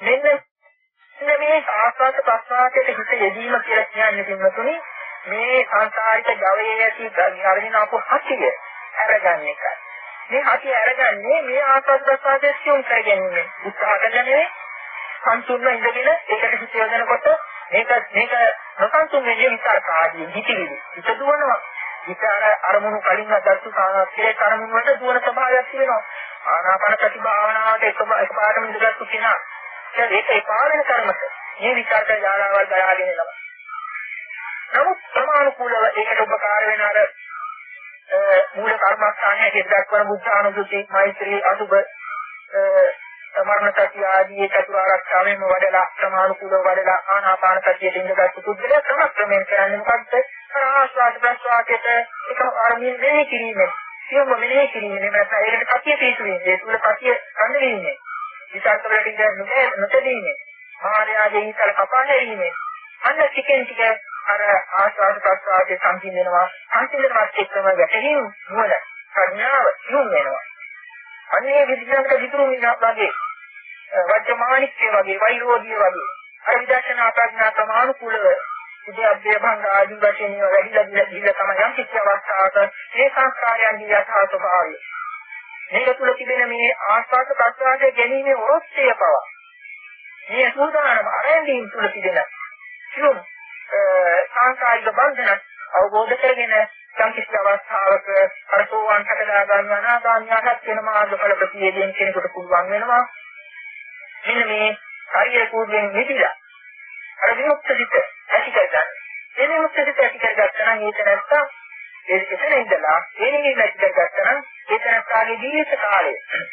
මෙන්න මේ ආස්වාද ප්‍රසආතයට හිත යෙදීම කියලා කියන්නේ කින්නතුනි මේ සංසාරික ගවයේ ඇති අරගෙන ආපු හතිය අරගන්න එකයි. මේ හතිය අරගන්නේ මේ ආස්වාද ප්‍රසආතය සියුම් කර ගැනීම උත්සාහ කරන්නේ සම්පූර්ණ ඉඳගෙන ඒකට හිත යොදනකොට මේක මේක නොසන්සුන් වෙන්නේ විචාරක ආදී හිතිවිලි. හිත දුවනවා. විචාර අරමුණු කලින් අදත්තු සාහස්ත්‍රයේ අරමුණු වලට දුවන ස්වභාවයක් තියෙනවා. ආනාපාන සති භාවනාවට එක එකපාරටම ඉඳගත්තු කෙනා. ඒක ඒ පාලන කර්මත. මේ විචාරක ජාලාවල් බලාගෙන යනවා. නමුත් සමානුකූලව ඒකට උපකාර වෙන අර මූල කර්මස්ථානයේ ඉස්සක්වන බුද්ධානුසුති මෛත්‍රී අසුබ මරණ සතිය ආදී චතුරාර්යක්ෂාවෙම වඩලා සමානුකූලව වඩලා ආනාපාන සතියට ඉඳගත්තු පුද්ගලයා ක්‍රමක්‍රමයෙන් කරන්නේ මොකද්ද? ආස්වාද ප්‍රසආතයට එක ආරම්භයෙන් මෙහෙ කිරීමෙන් සියුම්ව මෙහෙ කිරීමෙන් නැත්නම් ඒකට කතිය පිටුනේ ඒ තුල කතිය අඳින්නේ විචාර වලට ඉඳන්නේ නොතදීනේ මායාවේ ඉතල කපා හැරීමෙන් අන්න ටිකෙන් ටික අර ආස්වාද ප්‍රසආතේ සංසිඳනවා සංසිඳනවත් එක්කම වැටෙහිම් නුවණ ප්‍රඥාව යොමු වෙනවා. අන්නේ විද්‍යාවට විතරු වගේ වර්තමානිකේ වගේ වෛරෝධිය වගේ අර විදර්ශනා ප්‍රඥා ප්‍රමාණිකුලව විද්‍යාභ්‍ය භංග ආදී වශයෙන් වැඩිලා ගිහිල්ලා තමයි යම් කිසි අවස්ථාවක මේ සංස්කාරයන්ගේ යථා ස්වභාවය මේක තුල තිබෙන මේ ආස්වාද ප්‍රසආදයේ ගැනීමේ ඔරොත්තුය පව මේ සූදානම ආරම්භයෙන් තුල තිබෙන සියුම් සංස්කාරික බන්ධන අවබෝධ කරගෙන යම් කිසි අවස්ථාවක අරසෝවන් හදලා ගන්න අනාගාමියාට වෙන මාර්ගඵල ප්‍රතිවේදයෙන් කෙනෙකුට පුළුවන් වෙනවා. මෙන්න මේ කාර්ය කෝඩෙන් නිදිලා අර විමුක්ත සිත ඇති කරගන්න. ඒ විමුක්ත සිත ඇති කරගත්තා නම් ඒක නැත්තම් ඒ එතන ඉඳලා ඒ නිවීම ඇති කරගත්තා නම් ඒක නැත්තාගේ ජීවිත කාලය.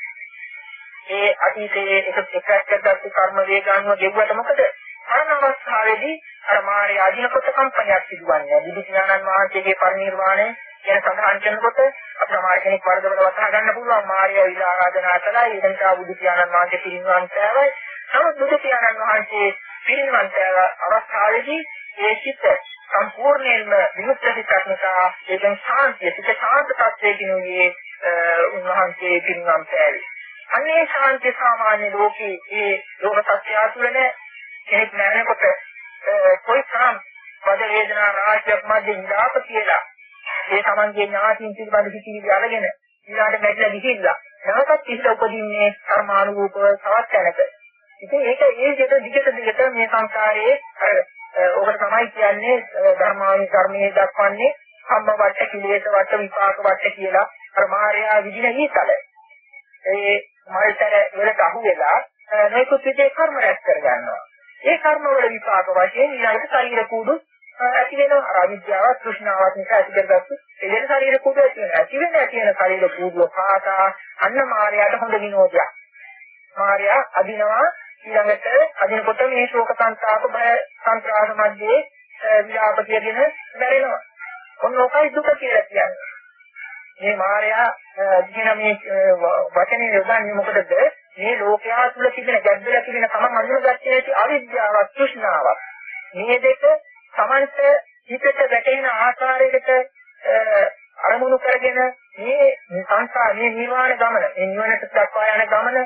ඒ අතීතයේ එක එකක් කරගත්තු කර්ම වේගානුව ගෙවුවට මොකද? මරණ අවස්ථාවේදී අර මාර්ය ආධින කොට කම්පනයක් සිදුවන්නේ. බුදු පියාණන් වහන්සේගේ පරිනිර්වාණය ගැන සඳහන් කරනකොට අප්‍රමාණ කෙනෙක් වර්ධවල වටහා ගන්න පුළුවන් මාර්ය විලා ආරාධනා කළා. ඒ නිසා බුදු පියාණන් වහන්සේ පිරිනිවන් පෑවයි. නමුත් බුදු පියාණන් වහන්සේ පිරිනිවන් පෑව අවස්ථාවේදී ඒ චිත්ත සම්පූර්ණයෙන්ම විමුක්ත සිතක් නිසා ඒකෙන් ශාන්තිය සිත ශාන්ත තත්ත්වයකින් උයේ උන්වහන්සේ පිරිනිවන් පෑවේ. අන්නේ ශාන්තිය සාමාන්‍ය ලෝකයේ ඒ ලෝක සත්‍යය තුළ නැහැ. කෙනෙක් මැරෙනකොට කොයි තරම් වද වේදනා රාශියක් මැදින් ඉඳාප කියලා ඒ තමන්ගේ ඥාතින් පිළිබඳ හිතිවිලි අරගෙන ඊළාට බැටලා ගිහිල්ලා නැවතත් ඉහිල උපදින්නේ කර්මානුරූපව තවත් තැනක. ඉතින් ඒක ඒ විදිහට දිගට දිගට මේ සංසාරයේ ඔකට තමයි කියන්නේ ධර්මානි කර්මයේ දක්වන්නේ සම්ම වට කිලේශ වට විපාක වට කියලා අර මාර්යා විදින ඊතල. ඒ මල්තර වලට අහු වෙලා නොයෙකුත් විදිහේ කර්ම රැස් කර ගන්නවා. ඒ කර්ම වල විපාක වශයෙන් ඊළඟට ශරීර කූඩු ඇති වෙනවා. අර අවිද්‍යාව තෘෂ්ණාවත් නිසා ඇති කරගත්තු එදෙන ශරීර කූඩු ඇති වෙනවා. ඇති වෙන ඇති වෙන ශරීර කූඩුව පාසා අන්න මාර්යාට හොඳ විනෝදයක්. මාර්යා අදිනවා ඊළඟට අදිනකොට මේ ශෝක සංතාප බය සංත්‍රාස මැදේ විලාප කියගෙන දැරෙනවා. ඔන්න ඔකයි දුක කියලා කියන්නේ. මේ මායя කියන මේ වචනේ යොදන්නේ මොකටද? මේ ලෝකයා තුල තිබෙන ගැඹුර තිබෙන තමන් අඳුනගත්තේ නැති අවිද්‍යාවක් තෘෂ්ණාවක්. මේ දෙක සමන්ත හිතට වැටෙන ආකාරයකට අරමුණු කරගෙන මේ සංසාරයේ නිර්වාණ ගමන, මේ නිවනට දක්වා යන ගමන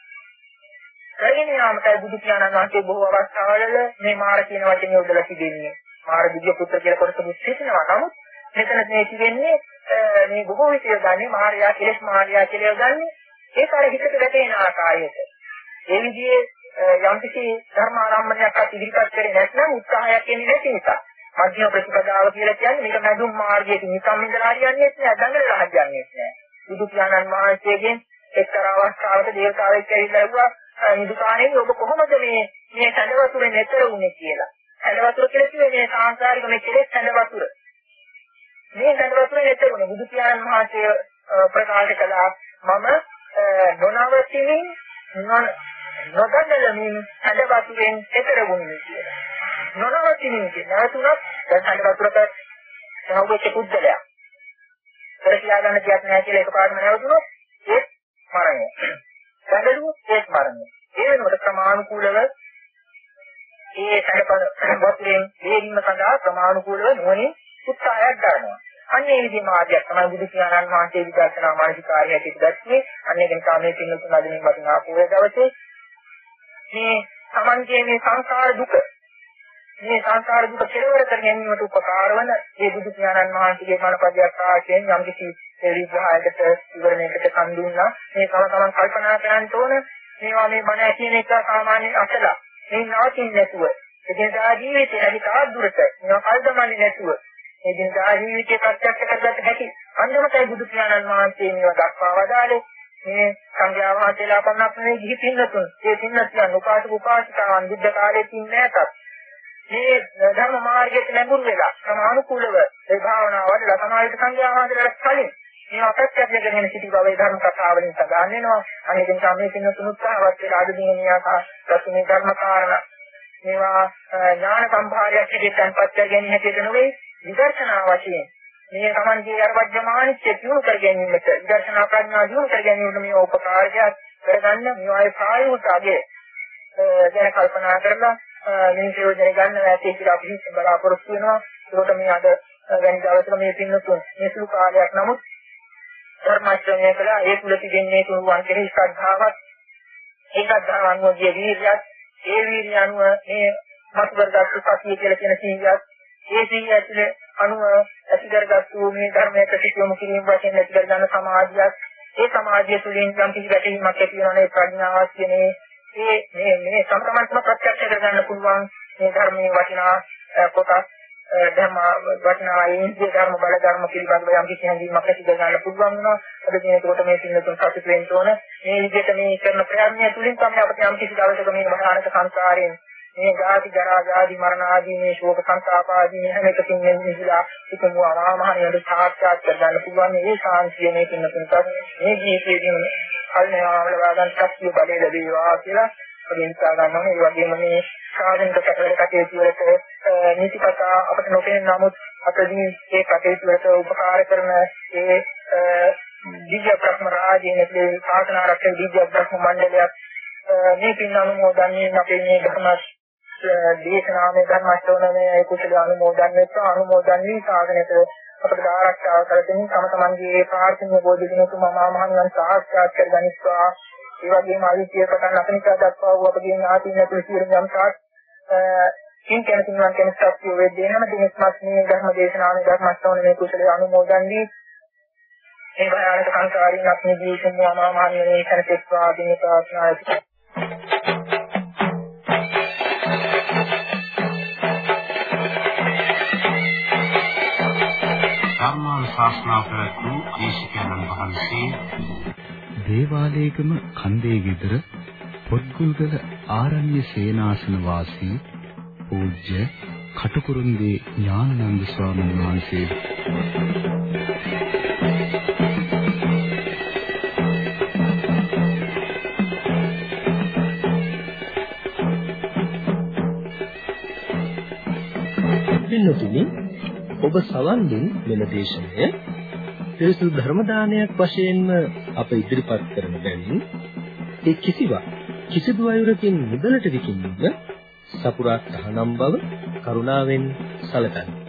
කරගෙන යාමටයි බුදු පියාණන් වහන්සේ බොහෝ අවස්ථාවල මේ මාර කියන වචනේ යොදලා තිබෙන්නේ. මාර දිව්‍ය පුත්‍ර කියලා කොටස සිටිනවා. නමුත් මෙතන මේ තිබෙන්නේ මේ බොහෝ විට යොදන්නේ මාර්යා කෙලෙස් මාර්යා කියලා යොදන්නේ ඒක අර හිතට වැටෙන ආකාරයට. ඒ විදිහේ යම්කිසි ධර්ම ආරම්භණයක් අත් ඉදිරිපත් කරේ නැත්නම් උත්සාහයක් එන්නේ නැති නිසා. මධ්‍යම ප්‍රතිපදාව කියලා කියන්නේ මේක මැදුම් මාර්ගයේ නිකම් ඉඳලා හරියන්නේ නැහැ, දඟලලා හරියන්නේ නැහැ. බුදු පියාණන් වහන්සේගෙන් එක්තරා අවස්ථාවක දේවතාවෙක් ඇවිල්ලා ඇහුවා නිදුකාණෙනි ඔබ කොහොමද මේ මේ සැඬ වතුරේ නැතර වුනේ කියලා. සැඬ වතුර කියලා කිව්වේ මේ සාංශාරික මේ කෙලෙස් සැඬ වතුර. මේ සැඬ වතුරේ නැතර වුනේ බුදු පියාණන් වහන්සේ ප්‍රකාශ කළා මම නොනවතිමින් නොදන්නලමින් සැඬ වතුරෙන් නැතර වුනේ කියලා. නොනවතිමින් කියන්නේ නැතුණත් දැන් සැඬ වතුරක සහවුවෙච්ච පුද්ගලයා. පෙර කියා ගන්න දෙයක් නැහැ කියලා එකපාරටම නැවතුනොත් ඒ මරණය. සැඬලුවොත් ඒක මරණය. ඒ වෙනකොට ප්‍රමාණිකූලව ඒ සැඬපන වතුරෙන් දෙීම සඳහා ප්‍රමාණිකූලව නුවණින් උත්සාහයක් ගන්නවා. අන්න ඒ විදිහේ මාර්ගයක් තමයි බුදු පියාණන් වහන්සේ විදර්ශනා මානසිකාරය හැටියට දැක්වේ. අන්න ඒක නිසා මේ පින්නතුන් අදිනේ වටිනා පොය දවසේ මේ සමන්ගේ මේ සංසාර දුක මේ සංසාර දුක කෙලවර කර ගැනීමට උපකාර වන මේ බුදු පියාණන් වහන්සේගේ මනපදයක් ආශයෙන් යම් කිසි විග්‍රහයකට විවරණයකට කන් දුන්නා. මේ තම තමන් කල්පනා කරන්න ඕන මේවා මේ මන ඇතින එක සාමාන්‍ය අසලා මේ නවතින්නේ නැතුව එදිනදා ජීවිතේ ඇති තාක් දුරට මේවා කල්දමන්නේ නැතුව එදිනදා ජීවිතේ ප්‍රත්‍යක්ෂ කරගත හැකි අන්දමතයි බුදු පියාණන් වහන්සේ මේවා දක්වා වදාළේ. මේ සංඝයා වහන්සේලා පන්නක් නෙවෙයි ගිහි පින්නතුන් ඒ පින්නතියන් උපාසක උපාසිකාවන් බුද්ධ කාලයේ තින්නේ නැතත් මේ ධර්ම මාර්ගයට නැඹුරු වෙලා සමානුකූලව ඒ භාවනාව වඩලා සමාහිත සංඝයා වහන්සේලාට කලින් මේ අපත්‍යයක් ගැන සිටි බව ඒ ධර්ම කතාවලින් සඳහන් වෙනවා. අනිත් එක තමයි පින්නතුන් උත්සාහවත් වෙලා අද දිනේ ආකා ප්‍රතිමේ ධර්ම කාරණා මේවා ඥාන සම්භාරයක් විදිහට අන්පත් ගැනීම හැටියට නෙවෙයි විදර්ශනා වශයෙන් මේ තමන්ගේ අර වජ්‍රමානිච්ච දිනු කර ගැනීමට විදර්ශනා ප්‍රඥා දිනු කර ගැනීමට මේ උපකාරයක් කරගන්න මේවායේ ප්‍රායෝගික අගය ගැන කල්පනා කරලා මේ ප්‍රයෝජන ගන්න ඇති කියලා අපි බලාපොරොත්තු වෙනවා. ඒකට මේ අද වැනි දවසක මේ පින්නතුන් මේ සුළු කාලයක් නමුත් ධර්මාශ්‍රමය කළා. ඒ තුල තිබෙන්නේ තුන්වන් කෙරෙහි ශ්‍රද්ධාවක් ඒ ශ්‍රද්ධාව අනුව වීර්යයක් ඒ වීර්ය අනුව මේ මතුවරගත්තු සතිය කියලා කියන සීලයක් ඒ සීලය ඇතුලේ අනුව ඇති කරගත්තු මේ ධර්මයේ ප්‍රතික්‍රියාව කිරීම වශයෙන් ඇති කරගන්න සමාධියක් ඒ සමාධිය තුළින් යම් කිසි ගැටීමක් ඇති වෙනවනේ ප්‍රඥාවක් කියන්නේ ඒ මේ මේ සම්ප්‍රමාණත්ම ප්‍රත්‍යක්ෂ කරගන්න පුළුවන් මේ ධර්මයේ වටිනා කොටස් ධර්ම වටිනා ඒ ධර්ම බල ධර්ම පිළිබඳව යම් කිසි හැඟීමක් ඇති කරගන්න පුළුවන් වෙනවා. අද දිනේකට මේ පින්නතුන් සතුට වෙන්න ඕන. මේ විදිහට මේ කරන ප්‍රයත්නය තුළින් තමයි අපිට යම් කිසි දවසක මේ මහානක සංසාරයෙන් මේ ජාති ජරා ව්‍යාධි මරණ ආදී මේ ශෝක සංතාප ආදී හැම එකකින් නිවිලා ඉතින් ආමහා නිරෝධ සාක්ෂාත් කරගන්න පුළුවන්. මේ ශාන්තිය මේ පින්නතුන්ට මේ ජීවිතයේදී කල්යාවල වාගන් ශක්තිය බලය ලැබේවා කියලා අපි හිතා ගන්නවා. ඒ වගේම මේ සාධනික කටයුතු වලට නීතිපතා අපිට නොපෙනෙන නමුත් අපදී ඒ කටයුතු වලට උපකාර කරන ඒ දිව්‍ය බ්‍රහ්ම රාජ්‍යයේ ශාසන ආරක්ෂක දිව්‍ය බ්‍රහ්ම මණ්ඩලයක් මේ පින් අනුමෝදන්නේ අපේ මේ ධර්ම දේශනාමය ධර්ම ශ්‍රවණමය කුසල අනුමෝදන් වෙත්වා අනුමෝදන් වී සාධනයට අපට ආරක්ෂාව කරගෙන තම තමන්ගේ ප්‍රාර්ථනීය බෝධිදිනතු මම මහණන් සාක්ෂාත් කරගනිස්වා. ඒ වගේම ආදිත්‍ය පටන් අපනිකා දක්වා වූ අපගේ ඥාතින් ඇතුළු සියලු යම්තාක් කින් කෙනෙක් නිවන් කෙනෙක් සත්‍ය වේදේ හැම දිනක්ම මේ ධර්ම දේශනාවේ ධර්ම ශ්‍රවණමය කුසල අනුමෝදන් වී මේ භයානක සංසාරින් අපේ ජීවිතේ මොනවා මාන්නේ කරකෙත්වා දින ප්‍රාර්ථනා ශාස්ත්‍රා ප්‍රතු දේශකයන්න් වහන්සේ දේවාලයේගම කන්දේ ගෙදර පොත්ගුල්ගල ආරණ්‍ය සේනාසන වාසී පූජ්‍ය කටුකුරුන්දී ඥානানন্দ ස්වාමීන් වහන්සේ පින්නතුනි ඔබ සවන් දුන් මෙල දේශනය පිරිසුදු ධර්ම දානයක් වශයෙන්ම අප ඉදිරිපත් කරන බැවින් ඒ කිසිවක් කිසිදු අයුරකින් මුදලට විකිණීම සපුරා තහනම් බව කරුණාවෙන් සැලකන්න.